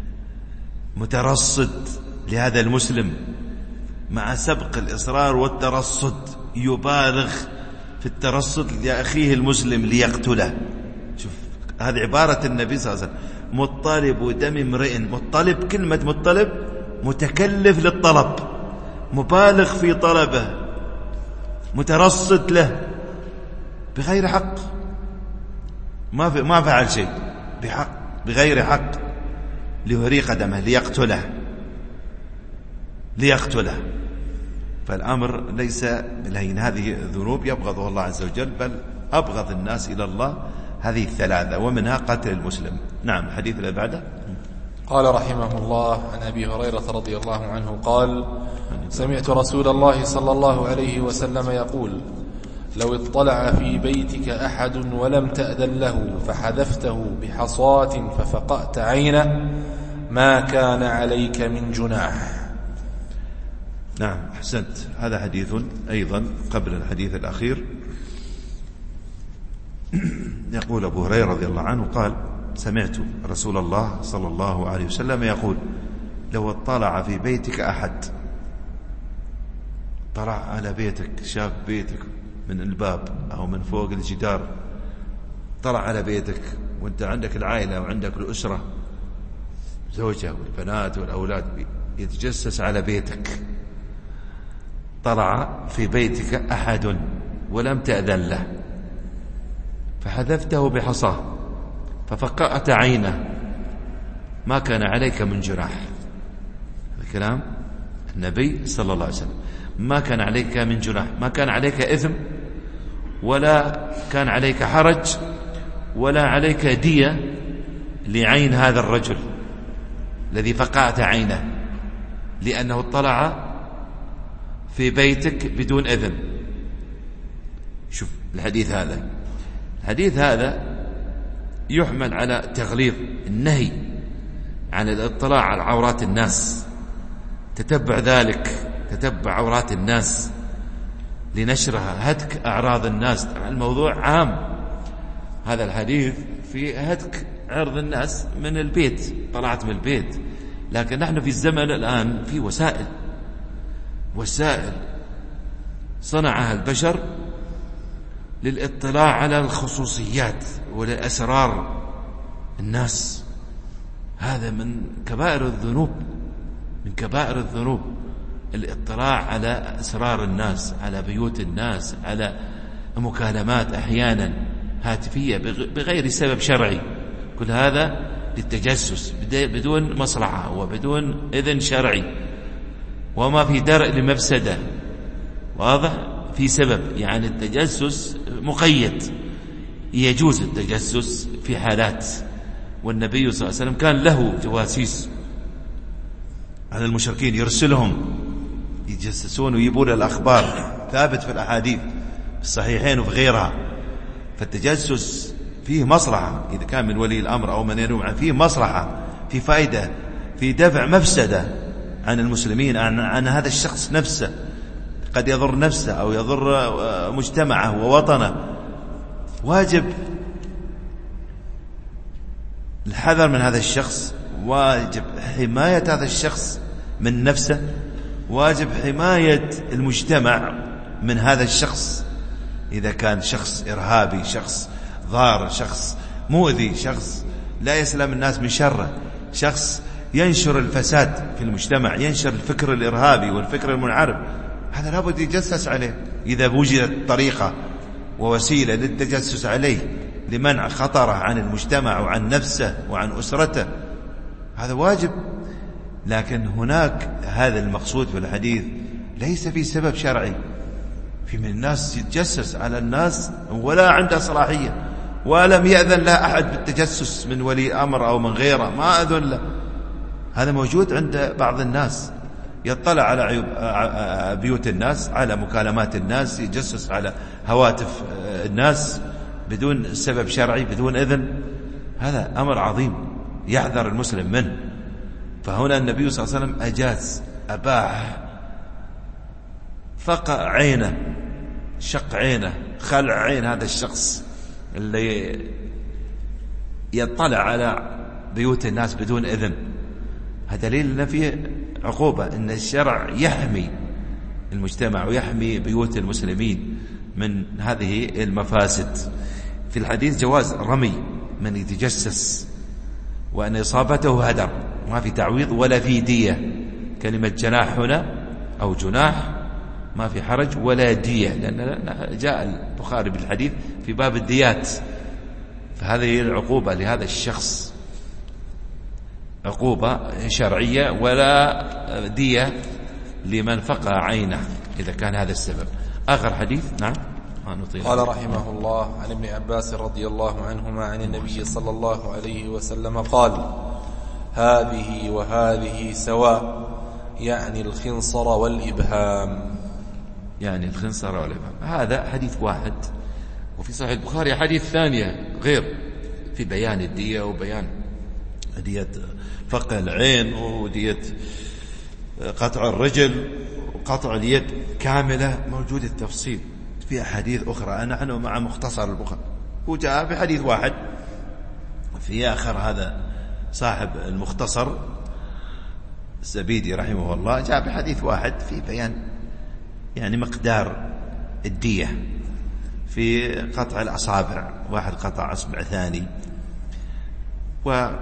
مترصد لهذا المسلم، مع سبق الإصرار والترصد، يبالغ في الترصد لأخيه المسلم ليقتله. شوف هذه عبارة النبي صلى الله عليه وسلم، مطلب دم امرئ. مطلب، كلمة مطلب متكلف للطلب، مبالغ في طلبه، مترصد له بغير حق، ما في ما فعل شيء بحق، بغير حق، ليهري قدمه، ليقتله ليقتله فالأمر ليس بالهين. هذه ذنوب يبغضها الله عز وجل، بل أبغض الناس إلى الله هذه الثلاثة، ومنها قتل المسلم. نعم. الحديث الذي بعده. قال رحمه الله عن أبي هريرة رضي الله عنه قال: سمعت رسول الله صلى الله عليه وسلم يقول: لو اطلع في بيتك أحد ولم تأذن له فحذفته بحصاة ففقأت عينه ما كان عليك من جناح. نعم أحسنت. هذا حديث أيضا قبل الحديث الأخير. يقول أبو هريرة رضي الله عنه قال: سمعت رسول الله صلى الله عليه وسلم يقول: لو اطلع في بيتك أحد، طلع على بيتك، شاف بيتك من الباب أو من فوق الجدار، طلع على بيتك وانت عندك العائلة وعندك الأسرة، زوجة والبنات والأولاد، يتجسس على بيتك. طلع في بيتك أحد ولم تأذن له فحذفته بحصاه ففقأت عينه ما كان عليك من جناح. هذا كلام النبي صلى الله عليه وسلم. ما كان عليك من جناح، ما كان عليك إثم، ولا كان عليك حرج، ولا عليك دية لعين هذا الرجل الذي فقأت عينه، لأنه اطلع في بيتك بدون إذن. شوف الحديث هذا، الحديث هذا يحمل على تغليظ النهي عن الاطلاع على عورات الناس، تتبع ذلك، تتبع عورات الناس لنشرها، هتك أعراض الناس. الموضوع عام، هذا الحديث في هتك عرض الناس من البيت، طلعت من البيت. لكن نحن في الزمن الآن في وسائل وسائل صنعها البشر للاطلاع على الخصوصيات ولأسرار الناس. هذا من كبائر الذنوب، من كبائر الذنوب الاطلاع على أسرار الناس، على بيوت الناس، على مكالمات أحيانا هاتفية بغير سبب شرعي. كل هذا للتجسس بدون مصلحة وبدون إذن شرعي، وما في درء لمفسدة. واضح؟ في سبب، يعني التجسس مقيد، يجوز التجسس في حالات. والنبي صلى الله عليه وسلم كان له جواسيس على المشركين، يرسلهم يتجسسون ويجيبون الأخبار، ثابت في الأحاديث في الصحيحين وفي غيرها. فالتجسس فيه مصلحة، إذا كان من ولي الأمر أو من ينوم عنه فيه مصلحة، في فائدة، في دفع مفسدة عن المسلمين، عن, عن هذا الشخص نفسه، قد يضر نفسه أو يضر مجتمعه ووطنه، واجب الحذر من هذا الشخص، واجب حماية هذا الشخص من نفسه، واجب حماية المجتمع من هذا الشخص. إذا كان شخص إرهابي، شخص ضار، شخص مؤذي، شخص لا يسلم الناس من شره، شخص ينشر الفساد في المجتمع، ينشر الفكر الإرهابي والفكر المنعرف، هذا لابد يجسس عليه. إذا وجدت طريقة ووسيلة للتجسس عليه لمنع خطره عن المجتمع وعن نفسه وعن أسرته، هذا واجب. لكن هناك هذا المقصود في الحديث ليس في سبب شرعي. في من الناس يتجسس على الناس ولا عنده صلاحية، ولم يأذن له أحد بالتجسس من ولي أمر أو من غيره، ما أذن له. هذا موجود عند بعض الناس، يطلع على عيوب بيوت الناس، على مكالمات الناس، يجسس على هواتف الناس بدون سبب شرعي، بدون إذن. هذا أمر عظيم يحذر المسلم منه. فهنا النبي صلى الله عليه وسلم أجاز، أباح فقع عينه، شق عينه، خلع عين هذا الشخص اللي يطلع على بيوت الناس بدون إذن. هذا دليل أن فيه عقوبة، أن الشرع يحمي المجتمع ويحمي بيوت المسلمين من هذه المفاسد. في الحديث جواز رمي من يتجسس، وأن إصابته هدر، ما في تعويض ولا في دية. كلمة جناح هنا أو جناح ما في حرج ولا دية، لأن جاء البخاري بالحديث في باب الديات. فهذه العقوبة لهذا الشخص عقوبة شرعية، ولا دية لمن فقع عينه إذا كان هذا السبب. آخر حديث. نعم. قال رحمه الله: عن ابن عباس رضي الله عنهما عن النبي صلى الله عليه وسلم قال: هذه وهذه سواء، يعني الخنصر والإبهام. يعني الخنصر والإبهام، هذا حديث واحد، وفي صحيح البخاري حديث ثانية غير في بيان الدية وبيان دية فقع العين ودية قطع الرجل وقطع اليد كاملة، موجود التفصيل في أحاديث أخرى. نحن مع مختصر البخاري وجاء في حديث واحد. في آخر هذا صاحب المختصر الزبيدي رحمه الله جاء بحديث واحد في بيان يعني مقدار الدية في قطع الأصابع، واحد قطع أصبع ثاني. وفي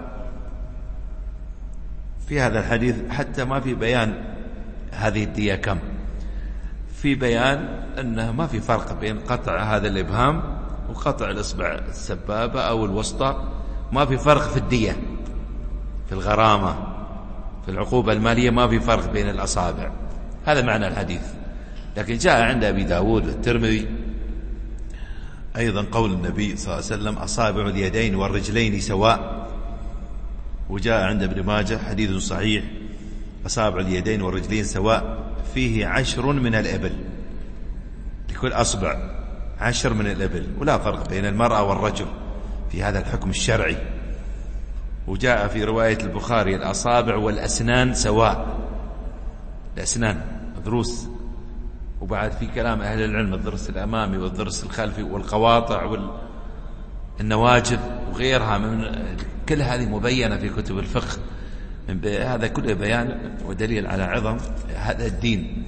هذا الحديث حتى ما في بيان هذه الدية كم، في بيان أنه ما في فرق بين قطع هذا الإبهام وقطع الإصبع السبابة أو الوسطى، ما في فرق في الدية، في الغرامة، في العقوبة المالية ما في فرق بين الأصابع. هذا معنى الحديث. لكن جاء عند أبي داود والترمذي أيضا قول النبي صلى الله عليه وسلم: أصابع اليدين والرجلين سواء. وجاء عند ابن ماجه حديث صحيح: أصابع اليدين والرجلين سواء، فيه عشر من الإبل، لكل أصبع عشر من الإبل، ولا فرق بين المرأة والرجل في هذا الحكم الشرعي. وجاء في رواية البخاري: الأصابع والأسنان سواء، الأسنان ضروس، وبعد في كلام أهل العلم الضرس الأمامي والضرس الخلفي والقواطع والنواجذ وغيرها، من كل هذه مبينة في كتب الفقه. هذا كله بيان ودليل على عظم هذا الدين.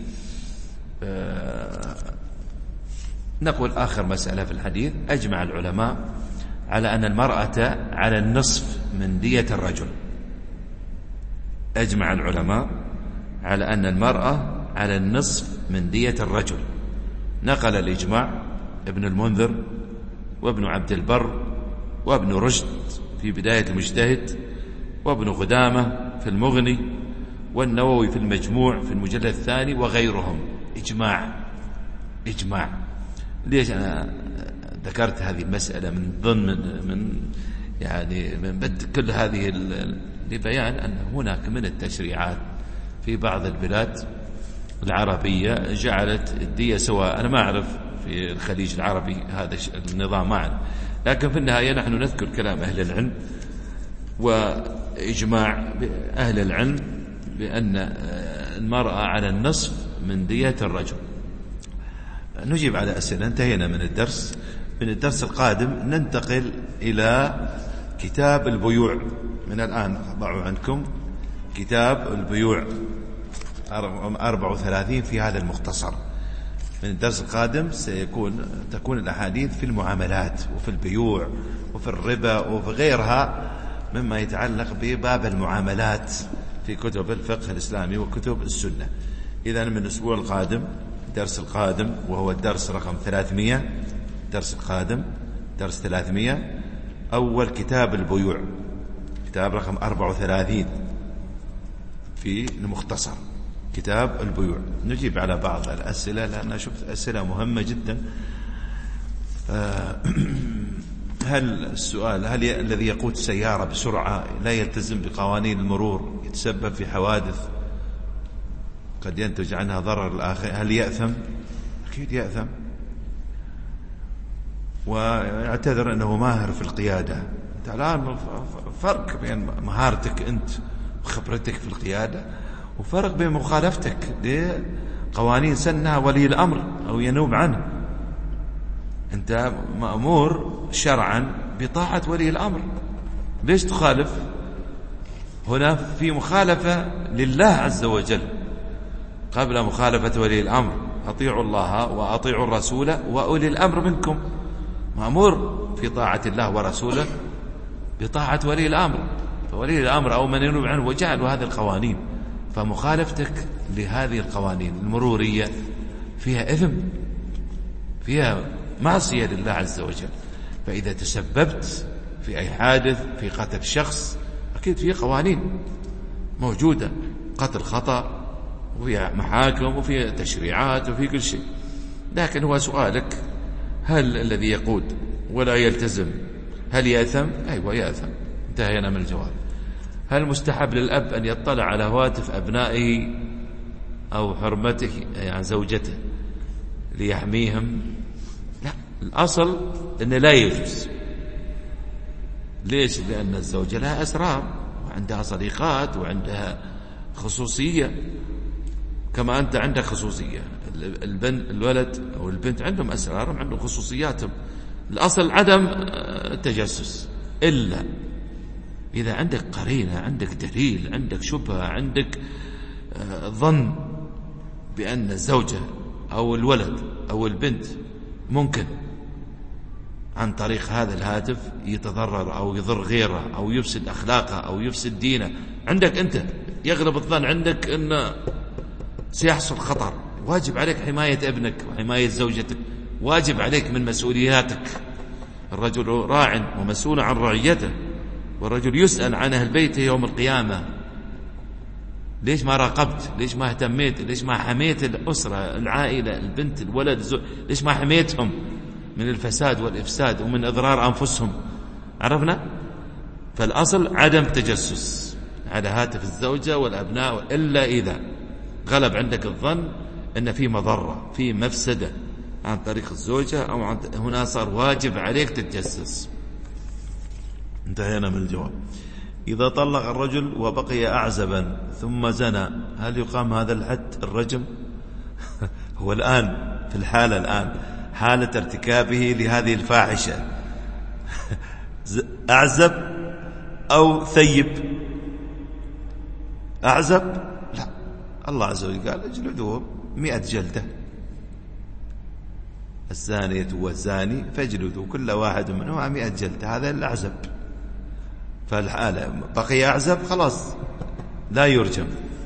نقول آخر مسألة في الحديث: أجمع العلماء على أن المرأة على النصف من دية الرجل. أجمع العلماء على أن المرأة على النصف من دية الرجل. نقل الإجماع ابن المنذر وابن عبد البر وابن رشد في بداية المجتهد، وابن قدامة في المغني، والنووي في المجموع في المجلد الثاني، وغيرهم. إجماع إجماع. ليش أنا ذكرت هذه المسألة من ضمن من يعني من بد كل هذه لبيان أن هناك من التشريعات في بعض البلاد العربية جعلت الدية سواء. أنا ما أعرف في الخليج العربي هذا النظام، ما أعرف، لكن في النهاية نحن نذكر كلام أهل العلم وإجماع أهل العلم بأن المرأة على النصف من دية الرجل. نجيب على أسئلة. انتهينا من الدرس. من الدرس القادم ننتقل إلى كتاب البيوع. من الآن أضع عنكم كتاب البيوع أربعة وثلاثين في هذا المختصر. من الدرس القادم سيكون تكون الأحاديث في المعاملات وفي البيوع وفي الربا وفي غيرها مما يتعلق بباب المعاملات في كتب الفقه الإسلامي وكتب السنة. إذن من الأسبوع القادم الدرس القادم وهو الدرس رقم ثلاثمائة، الدرس القادم درس ثلاثمائة، أول كتاب البيوع، كتاب رقم أربعة وثلاثين في المختصر، كتاب البيوع. نجيب على بعض الأسئلة لأن شفت أسئلة مهمة جدا. هل السؤال هل الذي يقود سيارة بسرعة لا يلتزم بقوانين المرور يتسبب في حوادث قد ينتج عنها ضرر الآخر هل يأثم؟ أكيد يأثم، ويعتذر أنه ماهر في القيادة. أنت الآن فرق بين مهارتك أنت وخبرتك في القيادة وفرق بين مخالفتك لقوانين سنها ولي الأمر أو ينوب عنه. أنت مأمور شرعا بطاعة ولي الأمر، ليش تخالف؟ هنا في مخالفة لله عز وجل قبل مخالفة ولي الأمر. أطيعوا الله وأطيعوا الرسول وأولي الأمر منكم. مأمور في طاعة الله ورسوله بطاعة ولي الأمر، فولي الأمر أو من ينوب عنه وجعلوا هذه القوانين، فمخالفتك لهذه القوانين المرورية فيها إثم، فيها معصية لله عز وجل. فإذا تسببت في أي حادث في قتل شخص أكيد في قوانين موجودة، قتل خطأ وفي محاكم وفي تشريعات وفي كل شيء. لكن هو سؤالك هل الذي يقود ولا يلتزم هل يأثم؟ أيوة يأثم، انتهينا من الجواب. هل مستحب للأب أن يطلع على هواتف أبنائه أو حرمته يعني زوجته ليحميهم؟ لا، الأصل أنه لا يجوز. ليش؟ لأن الزوجة لها أسرار وعندها صديقات وعندها خصوصية كما أنت عندك خصوصية. البنت الولد أو البنت عندهم أسرارهم، عندهم خصوصياتهم. الأصل عدم التجسس، إلا إذا عندك قرينة، عندك دليل، عندك شبهة، عندك ظن بأن الزوجة أو الولد أو البنت ممكن عن طريق هذا الهاتف يتضرر أو يضر غيره أو يفسد أخلاقه أو يفسد دينه، عندك أنت يغلب الظن عندك أن سيحصل خطر، واجب عليك حماية ابنك وحماية زوجتك، واجب عليك من مسؤولياتك. الرجل راع ومسؤول عن رعيته، والرجل يسأل عن أهل بيته يوم القيامة. ليش ما راقبت؟ ليش ما اهتميت؟ ليش ما حميت الأسرة العائلة البنت الولد الزوج؟ ليش ما حميتهم من الفساد والإفساد ومن إضرار أنفسهم؟ عرفنا؟ فالأصل عدم تجسس على هاتف الزوجة والأبناء، إلا إذا غلب عندك الظن أن في مضرة في مفسدة عن طريق الزوجة أو عن هنا صار واجب عليك تتجسس. انتهينا من الجواب. إذا طلق الرجل وبقي أعزبا ثم زنى هل يقام هذا الحد الرجم؟ هو الآن في الحالة الآن حالة ارتكابه لهذه الفاحشة أعزب أو ثيب؟ أعزب لا، الله عز وجل قال اجلدوهم مئة جلدة، الزانية والزاني فاجلدوا كل واحد منهما مئة جلدة، هذا الأعزب. فالحالة بقي أعزب خلاص لا يرجم،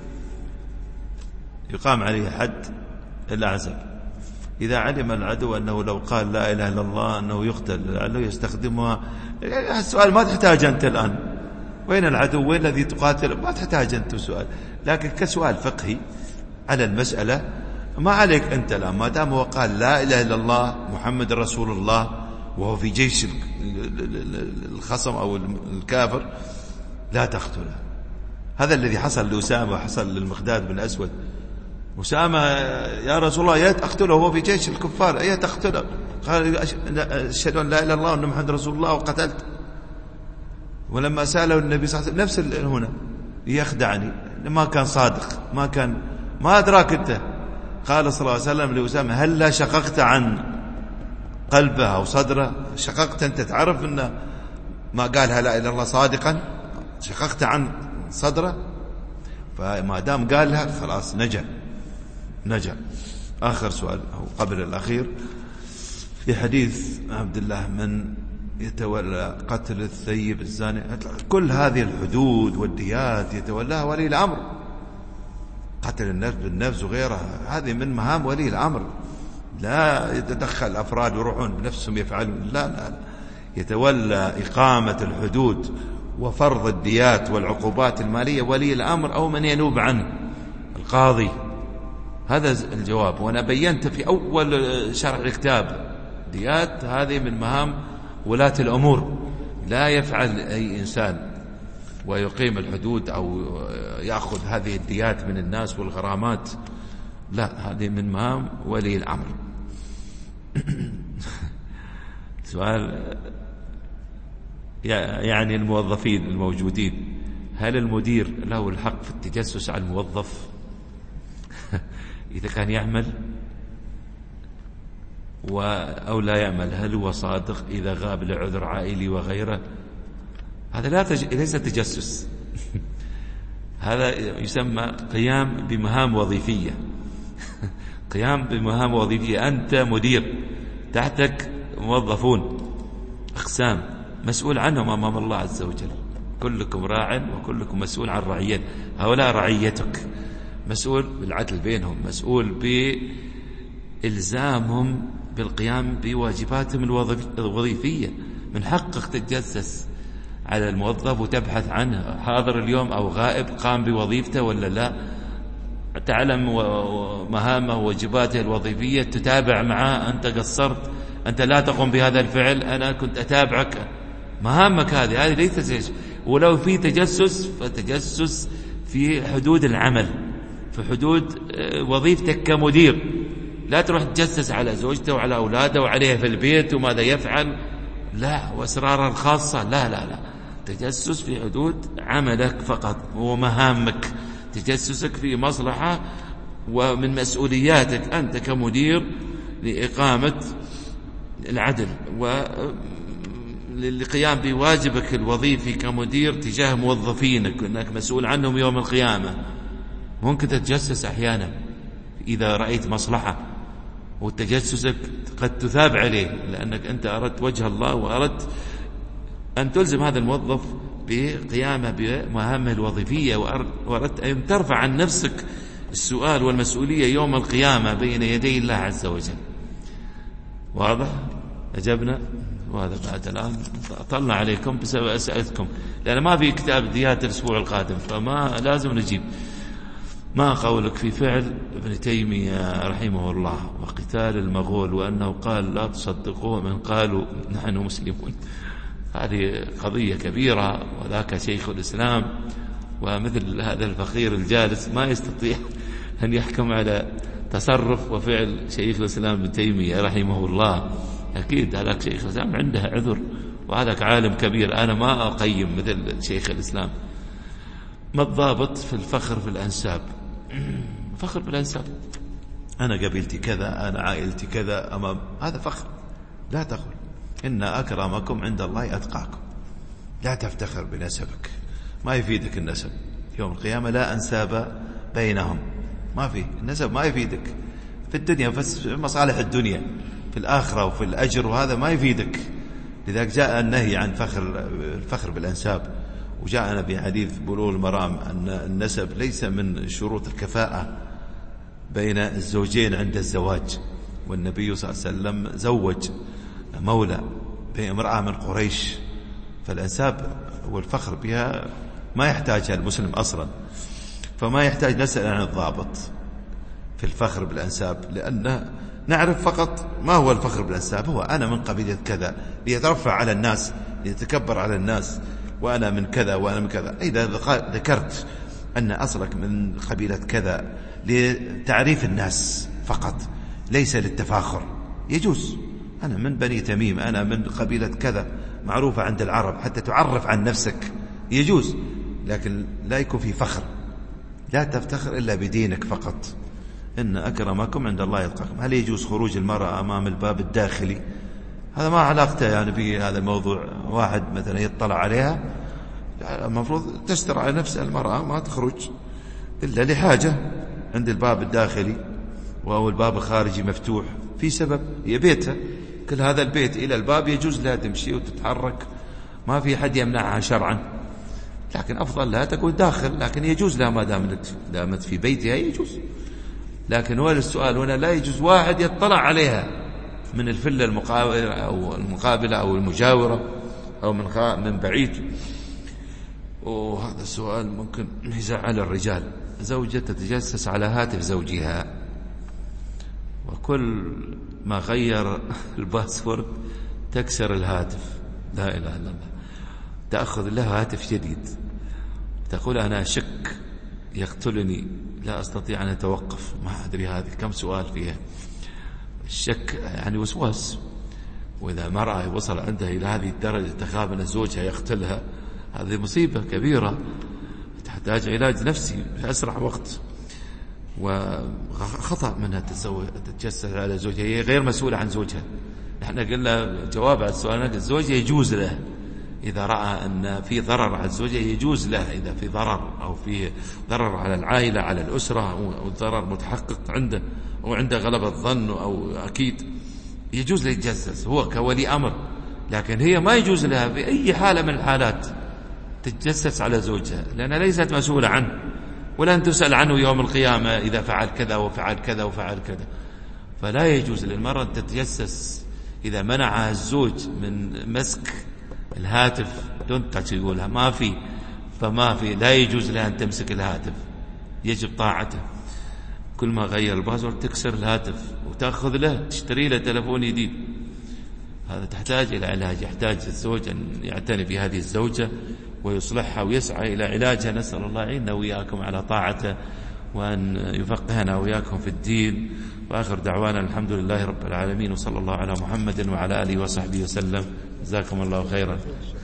يقام عليه حد الأعزب. إذا علم العدو أنه لو قال لا إله إلا الله أنه يقتل لعله يستخدمها، السؤال ما تحتاج أنت الآن، وين العدو وين الذي تقاتل، ما تحتاج أنت سؤال. لكن كسؤال فقهي على المسألة ما عليك أنت الآن، ما دام هو قال لا إله إلا الله محمد رسول الله وهو في جيش الخصم أو الكافر لا تقتله. هذا الذي حصل لأسامة وحصل للمقداد بن أسود. أسامة يا رسول الله يا تقتله وهو في جيش الكفار، يا تقتله، قال أشهد أن لا إله إلا الله وأن محمد رسول الله وقتلت. ولما سأله النبي صلى الله عليه وسلم نفس هنا يخدعني، ما كان صادق، ما كان ما أدراك أنت. قال صلى الله عليه وسلم لأسامة هل لا شققت عن قلبه أو صدره؟ شققت أنت تعرف أنه ما قالها لا إله إلا الله صادقا، شققت عن صدره. فما دام قالها خلاص نجا نجا. آخر سؤال أو قبل الأخير، في حديث عبد الله من يتولى قتل الثيب الزاني، كل هذه الحدود والديات يتولاها ولي الأمر. قتل النفس بالنفس وغيرها هذه من مهام ولي الأمر، لا يتدخل أفراد يروحون بنفسهم يفعلون، لا لا, لا. يتولى إقامة الحدود وفرض الديات والعقوبات المالية ولي الأمر أو من ينوب عنه القاضي. هذا الجواب، وأنا بينت في أول شرح الكتاب ديات هذه من مهام ولاة الأمور، لا يفعل أي إنسان ويقيم الحدود أو يأخذ هذه الديات من الناس والغرامات، لا، هذه من مهام ولي الأمر. سؤال يعني الموظفين الموجودين، هل المدير له الحق في التجسس على الموظف إذا كان يعمل أو لا يعمل؟ هل هو صادق إذا غاب لعذر عائلي وغيره؟ هذا لا تج... ليس تجسس هذا يسمى قيام بمهام وظيفية قيام بمهام وظيفية. أنت مدير، تحتك موظفون أقسام مسؤول عنهم أمام الله عز وجل، كلكم راع وكلكم مسؤول عن رعية، هؤلاء رعيتك، مسؤول بالعدل بينهم، مسؤول بإلزامهم بالقيام بواجباتهم الوظيفية. من حقك تتجسس على الموظف وتبحث عنه حاضر اليوم أو غائب، قام بوظيفته ولا لا، تعلم مهامه وواجباته الوظيفية، تتابع معه، أنت قصرت، أنت لا تقوم بهذا الفعل، أنا كنت أتابعك، مهامك هذه هذه ليس تجسس. ولو في تجسس فتجسس في حدود العمل، في حدود وظيفتك كمدير، لا تروح تجسس على زوجته وعلى أولاده وعليه في البيت وماذا يفعل، لا، وأسراره الخاصة، لا لا لا، تجسس في حدود عملك فقط ومهامك، تجسسك في مصلحة ومن مسؤولياتك أنت كمدير لإقامة العدل وللقيام بواجبك الوظيفي كمدير تجاه موظفينك، أنك مسؤول عنهم يوم القيامة. ممكن تتجسس أحيانا إذا رأيت مصلحة، وتجسسك قد تثاب عليه لأنك أنت أردت وجه الله وأردت أن تلزم هذا الموظف بقيامه بمهامه الوظيفية، وأردت أن ترفع عن نفسك السؤال والمسؤولية يوم القيامة بين يدي الله عز وجل. واضح؟ أجبنا؟ وهذا بعد الآن طلنا عليكم بسبب أسئلتكم، لأن ما في كتاب ديات الأسبوع القادم، فما لازم نجيب. ما قولك في فعل ابن تيمية رحمه الله وقتال المغول، وأنه قال لا تصدقوه من قالوا نحن مسلمون؟ هذه قضية كبيرة، وذاك شيخ الإسلام، ومثل هذا الفقير الجالس ما يستطيع أن يحكم على تصرف وفعل شيخ الإسلام ابن تيمية رحمه الله. أكيد هذاك شيخ الإسلام عنده عذر، وهذاك عالم كبير، أنا ما أقيم مثل شيخ الإسلام. ما الضابط في الفخر في الأنساب؟ فخر بالأنساب، أنا قبيلتي كذا، أنا عائلتي كذا، أمام هذا فخر. لا تقل إن أكرمكم عند الله أتقاكم، لا تفتخر بنسبك، ما يفيدك النسب يوم القيامة، لا أنساب بينهم، ما في النسب، ما يفيدك في الدنيا، بس في مصالح الدنيا، في الآخرة وفي الأجر، وهذا ما يفيدك. لذلك جاء النهي عن فخر الفخر بالأنساب، وجاءنا بحديث بلوغ المرام أن النسب ليس من شروط الكفاءة بين الزوجين عند الزواج، والنبي صلى الله عليه وسلم زوج مولى بامرأة من قريش، فالأنساب والفخر بها ما يحتاجها المسلم أصلا، فما يحتاج نسأل عن الضابط في الفخر بالأنساب، لأن نعرف فقط ما هو الفخر بالأنساب، هو أنا من قبيلة كذا، ليترفع على الناس، ليتكبر على الناس، وأنا من كذا وأنا من كذا. إذا ذكرت أن أصلك من قبيلة كذا لتعريف الناس فقط، ليس للتفاخر، يجوز أنا من بني تميم، أنا من قبيلة كذا معروفة عند العرب، حتى تعرف عن نفسك يجوز، لكن لا يكون في فخر. لا تفتخر إلا بدينك فقط. إن أكرمكم عند الله يتقاكم. هل يجوز خروج المرأة أمام الباب الداخلي؟ هذا ما علاقته يعني بهذا الموضوع. واحد مثلا يطلع عليها، المفروض تستر على نفسها المرأة، ما تخرج إلا لحاجة عند الباب الداخلي، أو الباب الخارجي مفتوح في سبب، هي بيتها، كل هذا البيت إلى الباب يجوز لها تمشي وتتحرك، ما في حد يمنعها شرعا، لكن أفضل لها تكون داخل، لكن يجوز لها ما دامت في بيتها يجوز. لكن هو السؤال هنا لا يجوز واحد يطلع عليها من الفلة المقابلة أو المقابلة أو المجاورة أو من من بعيد. وهذا السؤال ممكن يزعل الرجال. زوجة تتجسس على هاتف زوجها، وكل ما غير الباسورد تكسر الهاتف. لا إله إلا الله. تأخذ له هاتف جديد، تقول أنا أشك يقتلني، لا أستطيع أن أتوقف. ما أدري هذه كم سؤال فيها. الشك يعني وسواس، وإذا مرأة وصل عندها إلى هذه الدرجة تخاف أن زوجها يقتلها، هذه مصيبة كبيرة تحتاج علاج نفسي في أسرع وقت. وخطأ منها تتجسس على زوجها، هي غير مسؤولة عن زوجها. نحن قلنا جواب على السؤال، الزوج يجوز له إذا رأى أن في ضرر على الزوجة، يجوز له إذا في ضرر أو في ضرر على العائلة على الأسرة أو ضرر متحقق عنده أو عنده غلبة ظن أو أكيد، يجوز له يتجسس هو كولي أمر. لكن هي ما يجوز لها في أي حالة من الحالات تتجسس على زوجها، لأنها ليست مسؤولة عنه، ولن تسأل عنه يوم القيامة إذا فعل كذا وفعل كذا وفعل كذا. فلا يجوز للمرأة تتجسس إذا منعها الزوج من مسك الهاتف. دون تقولها ما في، فما في، لا يجوز لها أن تمسك الهاتف، يجب طاعته. كل ما غير الباسورد تكسر الهاتف وتأخذ له، تشتري له تلفون جديد. هذا تحتاج إلى علاج، يحتاج الزوج أن يعتني بهذه الزوجة ويصلحها ويسعى إلى علاجها. نسأل الله يعيننا وإياكم على طاعته، وأن يفقهنا وإياكم في الدين. وآخر دعوانا الحمد لله رب العالمين، وصلى الله على محمد وعلى آله وصحبه وسلم. جزاكم الله خيرا.